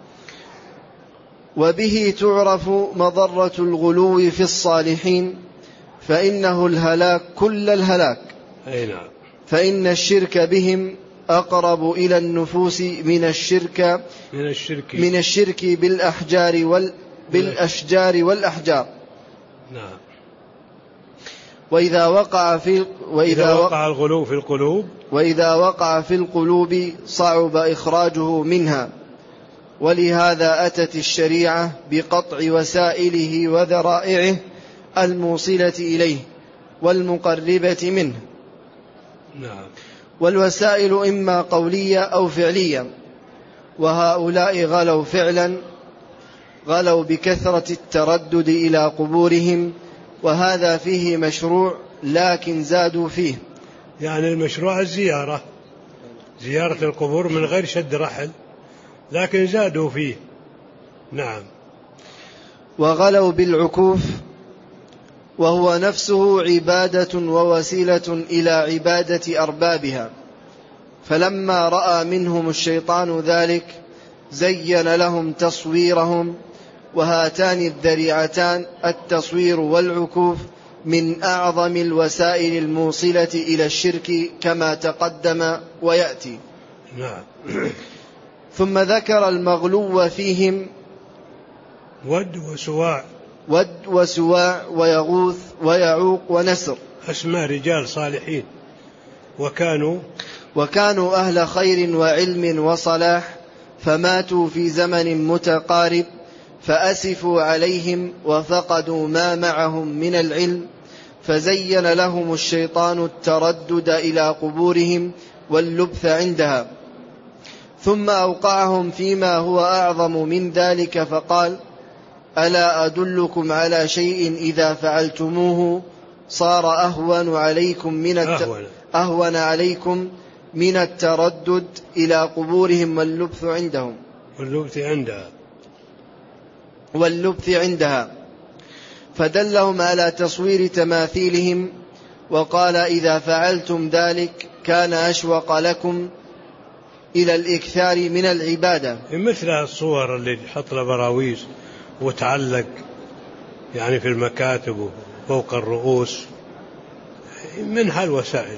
وبه تعرف مضرة الغلو في الصالحين، فإنه الهلاك كل الهلاك. أي نعم. فإن الشرك بهم أقرب إلى النفوس من الشرك من الشرك من الشرك بالأحجار وال بالأشجار والأحجار. نعم. وإذا وقع في وإذا وقع الغلو في القلوب وإذا وقع في القلوب صعب إخراجه منها، ولهذا أتت الشريعة بقطع وسائله وذرائعه الموصلة إليه والمقربة منه. نعم. والوسائل إما قولية أو فعلية، وهؤلاء غلوا فعلا، غلوا بكثرة التردد إلى قبورهم، وهذا فيه مشروع لكن زادوا فيه. يعني المشروع الزيارة، زيارة القبور من غير شد رحل، لكن زادوا فيه. نعم. وغلوا بالعكوف، وهو نفسه عبادة ووسيلة إلى عبادة أربابها، فلما رأى منهم الشيطان ذلك زين لهم تصويرهم. وهاتان الذريعتان التصوير والعكوف من أعظم الوسائل الموصلة إلى الشرك كما تقدم ويأتي. نعم. ثم ذكر المغلو فيهم ود وسواع ود وسواع ويغوث ويعوق ونسر، أسماء رجال صالحين، وكانوا وكانوا أهل خير وعلم وصلاح، فماتوا في زمن متقارب، فأسفوا عليهم وفقدوا ما معهم من العلم، فزين لهم الشيطان التردد إلى قبورهم واللبث عندها، ثم أوقعهم فيما هو أعظم من ذلك، فقال: ألا أدلكم على شيء إذا فعلتموه صار أهون عليكم من الت... أهون عليكم من التردد إلى قبورهم واللبث عندهم واللبث عندها واللبث عندها فدلهم على تصوير تماثيلهم، وقال: إذا فعلتم ذلك كان أشوق لكم إلى الإكثار من العبادة. مثل الصور اللي تحط لها براويز وتعلق يعني في المكاتب فوق الرؤوس، من هالوسائل.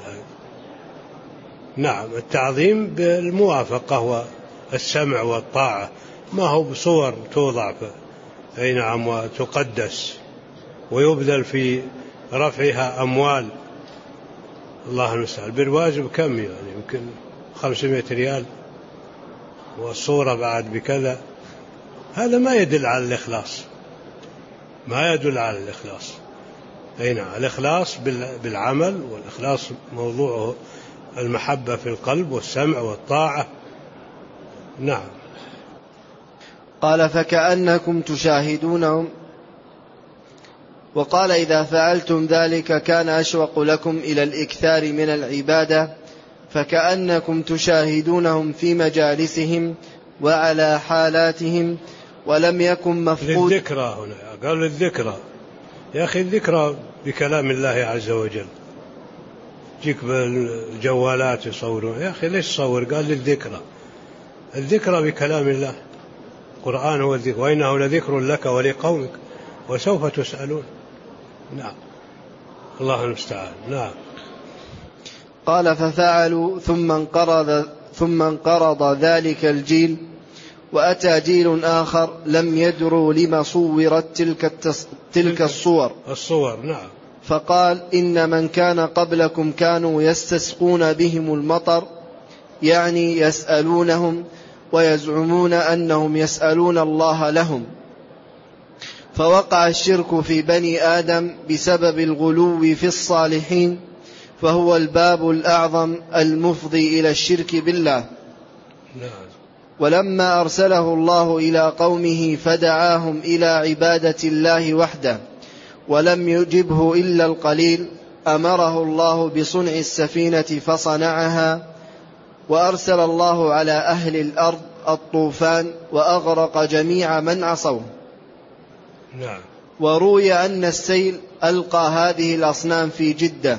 نعم. التعظيم بالموافقة والسمع والطاعة، ما هو بصور توضع. أي نعم. وتقدس ويبذل في رفعها أموال. الله المستعان. بالواجب كم يعني؟ يمكن خمسمائة ريال، والصورة بعد بكذا. هذا ما يدل على الإخلاص، ما يدل على الإخلاص. أي نعم. الإخلاص بالعمل، والإخلاص موضوعه المحبة في القلب والسمع والطاعة. نعم. قال: فكأنكم تشاهدونهم وقال إذا فعلتم ذلك كان أشوق لكم إلى الإكثار من العبادة، فكأنكم تشاهدونهم في مجالسهم وعلى حالاتهم، ولم يكن مفقود. للذكرى هنا قال للذكرى، يا أخي الذكرى بكلام الله عز وجل، جيك بالجوالات يصورون، يا أخي ليش صور؟ قال للذكرى، الذكرى بكلام الله، القرآن هو الذكر، وإنه لذكر لك ولقومك وسوف تسألون. نعم الله المستعان. نعم. قال ففعلوا ثم انقرض, ثم انقرض ذلك الجيل، وأتى جيل آخر لم يدروا لما صورت تلك, التص... تلك الصور الصور نعم. فقال إن من كان قبلكم كانوا يستسقون بهم المطر، يعني يسألونهم ويزعمون أنهم يسألون الله لهم، فوقع الشرك في بني آدم بسبب الغلو في الصالحين، فهو الباب الأعظم المفضي إلى الشرك بالله. ولما أرسله الله إلى قومه فدعاهم إلى عبادة الله وحده ولم يجبه إلا القليل، أمره الله بصنع السفينة فصنعها، وأرسل الله على أهل الأرض الطوفان وأغرق جميع من عصوه. نعم. وروي أن السيل ألقى هذه الأصنام في جدة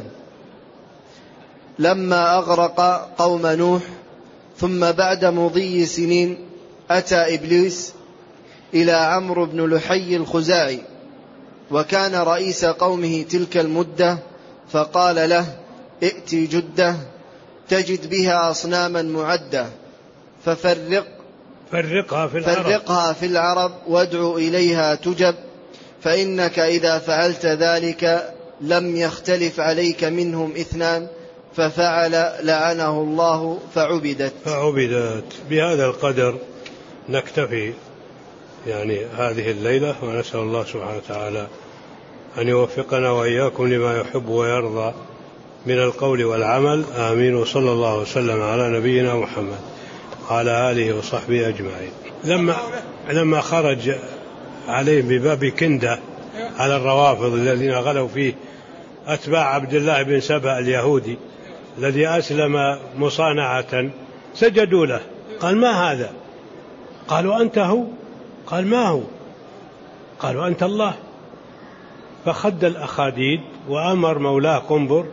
لما أغرق قوم نوح، ثم بعد مضي سنين أتى إبليس إلى عمرو بن لحي الخزاعي، وكان رئيس قومه تلك المدة، فقال له ائت جدة تجد بها أصناما معدة، ففرق فرقها في العرب, فرقها في العرب وادعو إليها تجب، فإنك إذا فعلت ذلك لم يختلف عليك منهم اثنان، ففعل لعنه الله فعبدت. فعبدت. بهذا القدر نكتفي يعني هذه الليلة، ونسأل الله سبحانه وتعالى أن يوفقنا وإياكم لما يحب ويرضى من القول والعمل، آمين. وصلى الله وسلم على نبينا محمد وعلى آله وصحبه أجمعين. لما لما خرج عليه بباب كندة على الروافض الذين غلوا فيه أتباع عبد الله بن سبأ اليهودي الذي أسلم مصانعة، سجدوا له، قال ما هذا؟ قالوا أنت هو؟ قال ما هو؟ قالوا أنت الله. فخد الأخاديد وأمر مولاه قنبر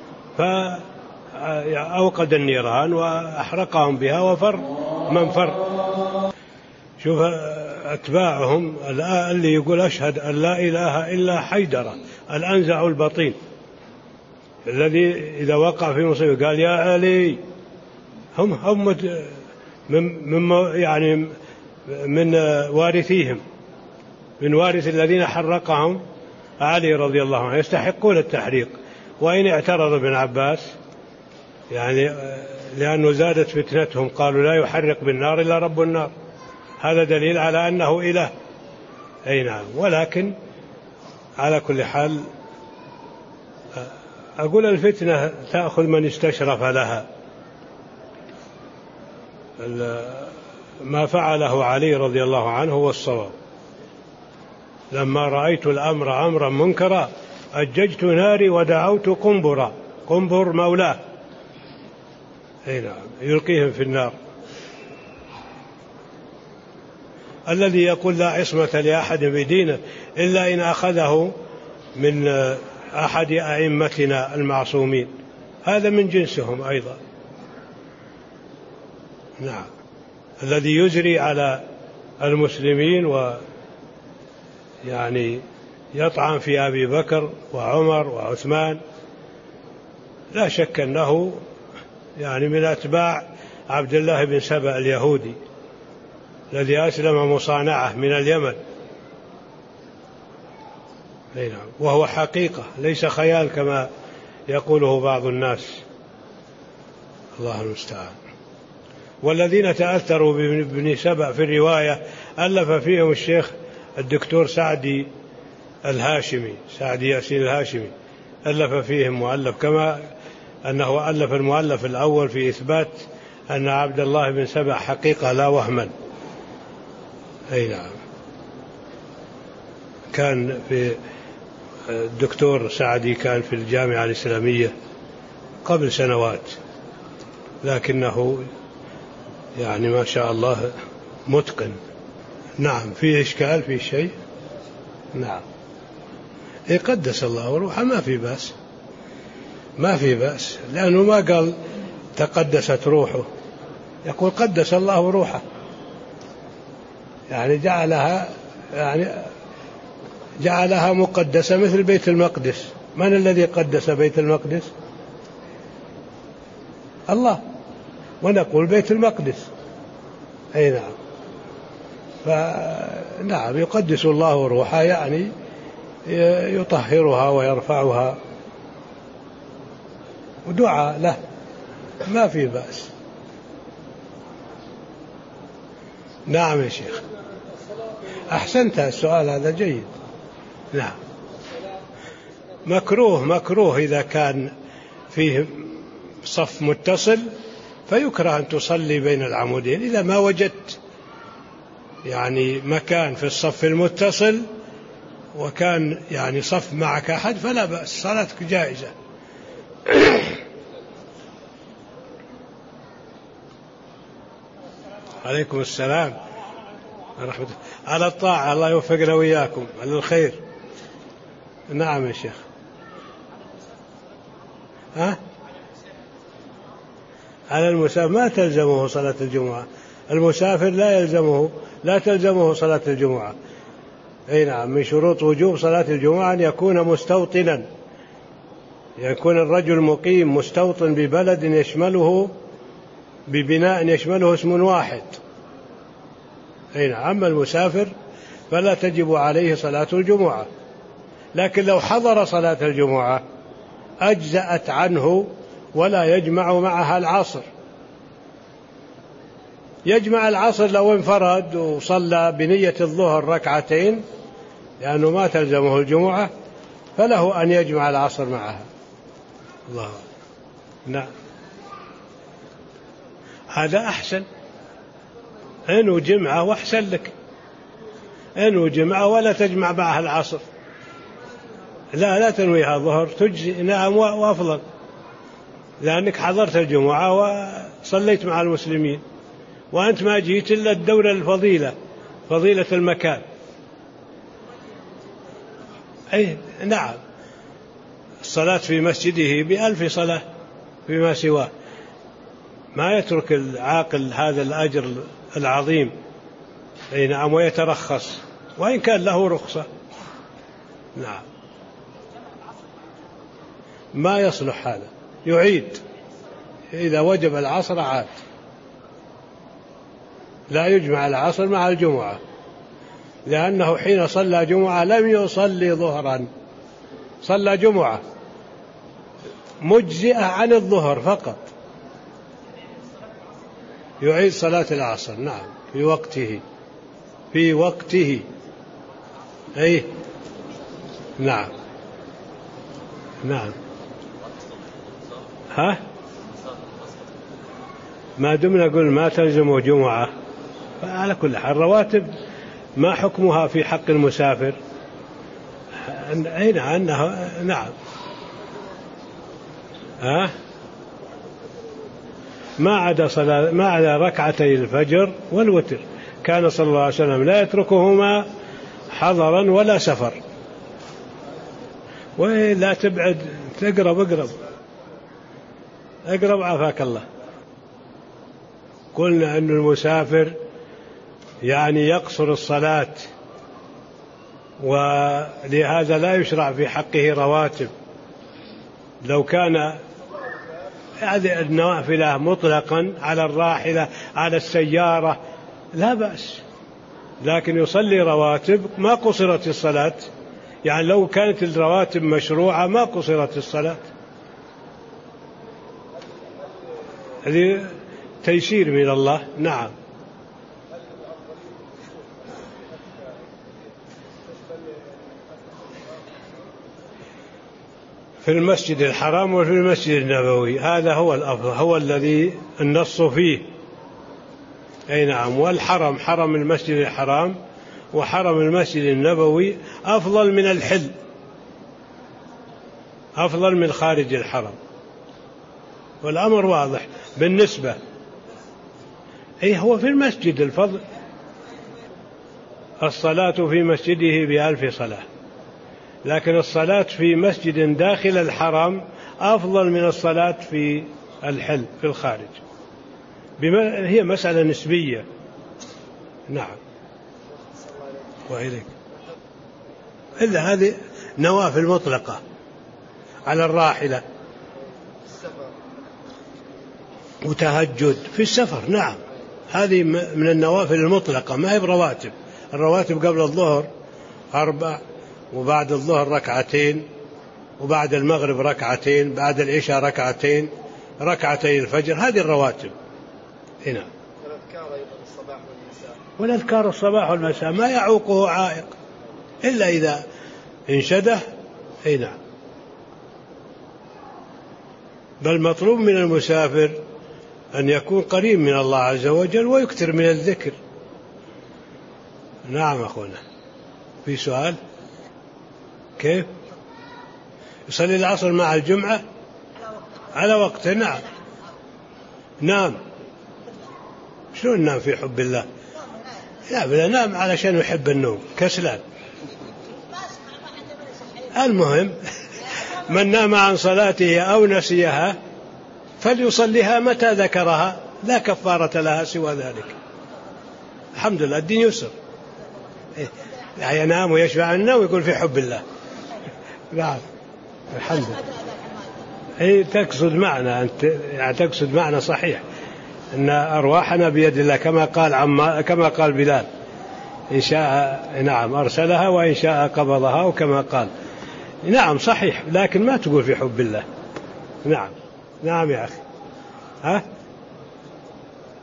فأوقد النيران وأحرقهم بها وفر من فر. شوف أتباعهم اللي يقول أشهد أن لا إله إلا حيدرة الأنزع البطين الذي إذا وقع في مصيبة قال يا علي، هم هم من, من يعني من وارثيهم، من وارث الذين حرقهم علي رضي الله عنه، يستحقون التحريق. وإن اعترض ابن عباس يعني لأنه زادت فتنتهم، قالوا لا يحرق بالنار إلا رب النار، هذا دليل على أنه إله. أي نعم. ولكن على كل حال أقول الفتنة تأخذ من استشرف لها. ما فعله علي رضي الله عنه هو الصواب. لما رأيت الأمر أمرا منكرا أججت ناري ودعوت قنبرا، قنبر مولاه، أي نعم، يلقيهم في النار. الذي يقول لا عصمة لأحد بدينه إلا إن أخذه من أحد أئمتنا المعصومين، هذا من جنسهم أيضا. نعم. الذي يجري على المسلمين ويعني يطعن في أبي بكر وعمر وعثمان، لا شك أنه يعني من أتباع عبد الله بن سبأ اليهودي الذي أسلم مصانعة من اليمن. وهو حقيقة ليس خيال كما يقوله بعض الناس، الله المستعان. والذين تأثروا بابن سبأ في الرواية ألف فيهم الشيخ الدكتور سعدي الهاشمي، سعدي ياسين الهاشمي، ألف فيهم مؤلف، كما أنه ألف المؤلف الأول في إثبات أن عبد الله بن سبأ حقيقة لا وهما. أي نعم. كان في الدكتور سعدي كان في الجامعة الإسلامية قبل سنوات، لكنه يعني ما شاء الله متقن. نعم، في إشكال في شيء؟ نعم، يقدس الله روحه، ما في بأس، ما في بأس، لأنه ما قال تقدست روحه، يقول قدس الله روحه، يعني جعلها يعني جعلها مقدسة مثل بيت المقدس. من الذي قدس بيت المقدس؟ الله، ونقول بيت المقدس. أي نعم، فنعم يقدس الله روحها، يعني يطهرها ويرفعها، ودعاء له ما في بأس. نعم يا شيخ، أحسنت، السؤال هذا جيد. نعم، مكروه مكروه إذا كان فيه صف متصل فيكره أن تصلي بين العمودين. إذا ما وجدت يعني مكان في الصف المتصل وكان يعني صف معك أحد فلا بأس، صلاتك جائزة. عليكم السلام ورحمة الله. على الطاعة، الله يوفقنا وإياكم على الخير. نعم يا شيخ. ها؟ على المسافر ما تلزمه صلاة الجمعة، المسافر لا يلزمه لا تلزمه صلاة الجمعة. أي نعم، من شروط وجوب صلاة الجمعة أن يكون مستوطنا، يكون الرجل مقيم مستوطن ببلد يشمله ببناء يشمله اسم واحد. أي نعم، أما المسافر فلا تجب عليه صلاة الجمعة، لكن لو حضر صلاة الجمعة أجزأت عنه ولا يجمع معها العصر. يجمع العصر لو انفرد وصلى بنية الظهر ركعتين لأنه ما تلزمه الجمعة، فله أن يجمع العصر معها. الله، نعم، هذا أحسن، إنه جمعة وأحسن لك، إنه جمعة ولا تجمع معها العصر، لا لا تنويها الظهر تجزي. نعم، وأفضل، لأنك حضرت الجمعة وصليت مع المسلمين، وأنت ما جيت إلا الدورة الفضيلة، فضيلة المكان. أي نعم، الصلاة في مسجده بألف صلاة فيما سواه، ما يترك العاقل هذا الأجر العظيم. أي نعم، ويترخص وإن كان له رخصة. نعم، ما يصلح هذا، يعيد إذا وجب العصر عاد، لا يجمع العصر مع الجمعة، لأنه حين صلى جمعة لم يصلي ظهرا، صلى جمعة مجزئة عن الظهر فقط، يعيد صلاة العصر. نعم، في وقته في وقته أي نعم نعم. ها، ما دمنا قل ما تلزمه جمعة، فعلى كل حال الرواتب ما حكمها في حق المسافر؟ أين أنها نعم. ها، ما عدا صلاة ما عدا ركعتي الفجر والوتر كان صلى الله عليه وسلم لا يتركهما حضرا ولا سفر. ولا تبعد، تقرب اقرب اقرب عافاك الله. قلنا أن المسافر يعني يقصر الصلاة، ولهذا لا يشرع في حقه رواتب. لو كان هذه النوافل مطلقا على الراحلة على السيارة لا بأس، لكن يصلي رواتب ما قصرت الصلاة، يعني لو كانت الرواتب مشروعة ما قصرت الصلاة. هذه تيسير من الله. نعم، في المسجد الحرام وفي المسجد النبوي، هذا هو الأفضل، هو الذي النص فيه. أي نعم، والحرم حرم المسجد الحرام وحرم المسجد النبوي أفضل من الحل، أفضل من خارج الحرم، والأمر واضح بالنسبة. أي هو في المسجد الفضل، الصلاة في مسجده بألف صلاة، لكن الصلاة في مسجد داخل الحرم أفضل من الصلاة في الحل في الخارج، بما هي مسألة نسبية. نعم. وإليك. إلا هذه نوافل مطلقة على الراحلة وتهجد في السفر. نعم، هذه من النوافل المطلقة، ما هي برواتب. الرواتب قبل الظهر أربع، وبعد الظهر ركعتين، وبعد المغرب ركعتين، بعد العشاء ركعتين، ركعتين الفجر، هذه الرواتب. هنا والأذكار الصباح والمساء ما يعوقه عائق إلا إذا انشده. هنا بل مطلوب من المسافر أن يكون قريب من الله عز وجل ويكثر من الذكر. نعم أخونا، في سؤال؟ كيف يصلي العصر مع الجمعة على وقت؟ نعم. نعم. شلون نام في حب الله؟ لا بلا نام علشان يحب النوم، كسلان. المهم من نام عن صلاته أو نسيها فليصليها متى ذكرها، لا كفارة لها سوى ذلك. الحمد لله، الدين يسر. ينام ويشبع النوم ويقول في حب الله. نعم الحمد لله. هي تقصد معنى، أنت يعني تقصد معنى صحيح، أن أرواحنا بيد الله، كما قال عما كما قال بلال، إن شاء نعم أرسلها وإن شاء قبضها، وكما قال. نعم صحيح، لكن ما تقول في حب الله. نعم. نعم يا أخي. ها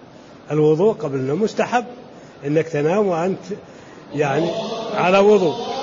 الوضوء قبل النوم مستحب، إنك تنام وأنت يعني على وضوء.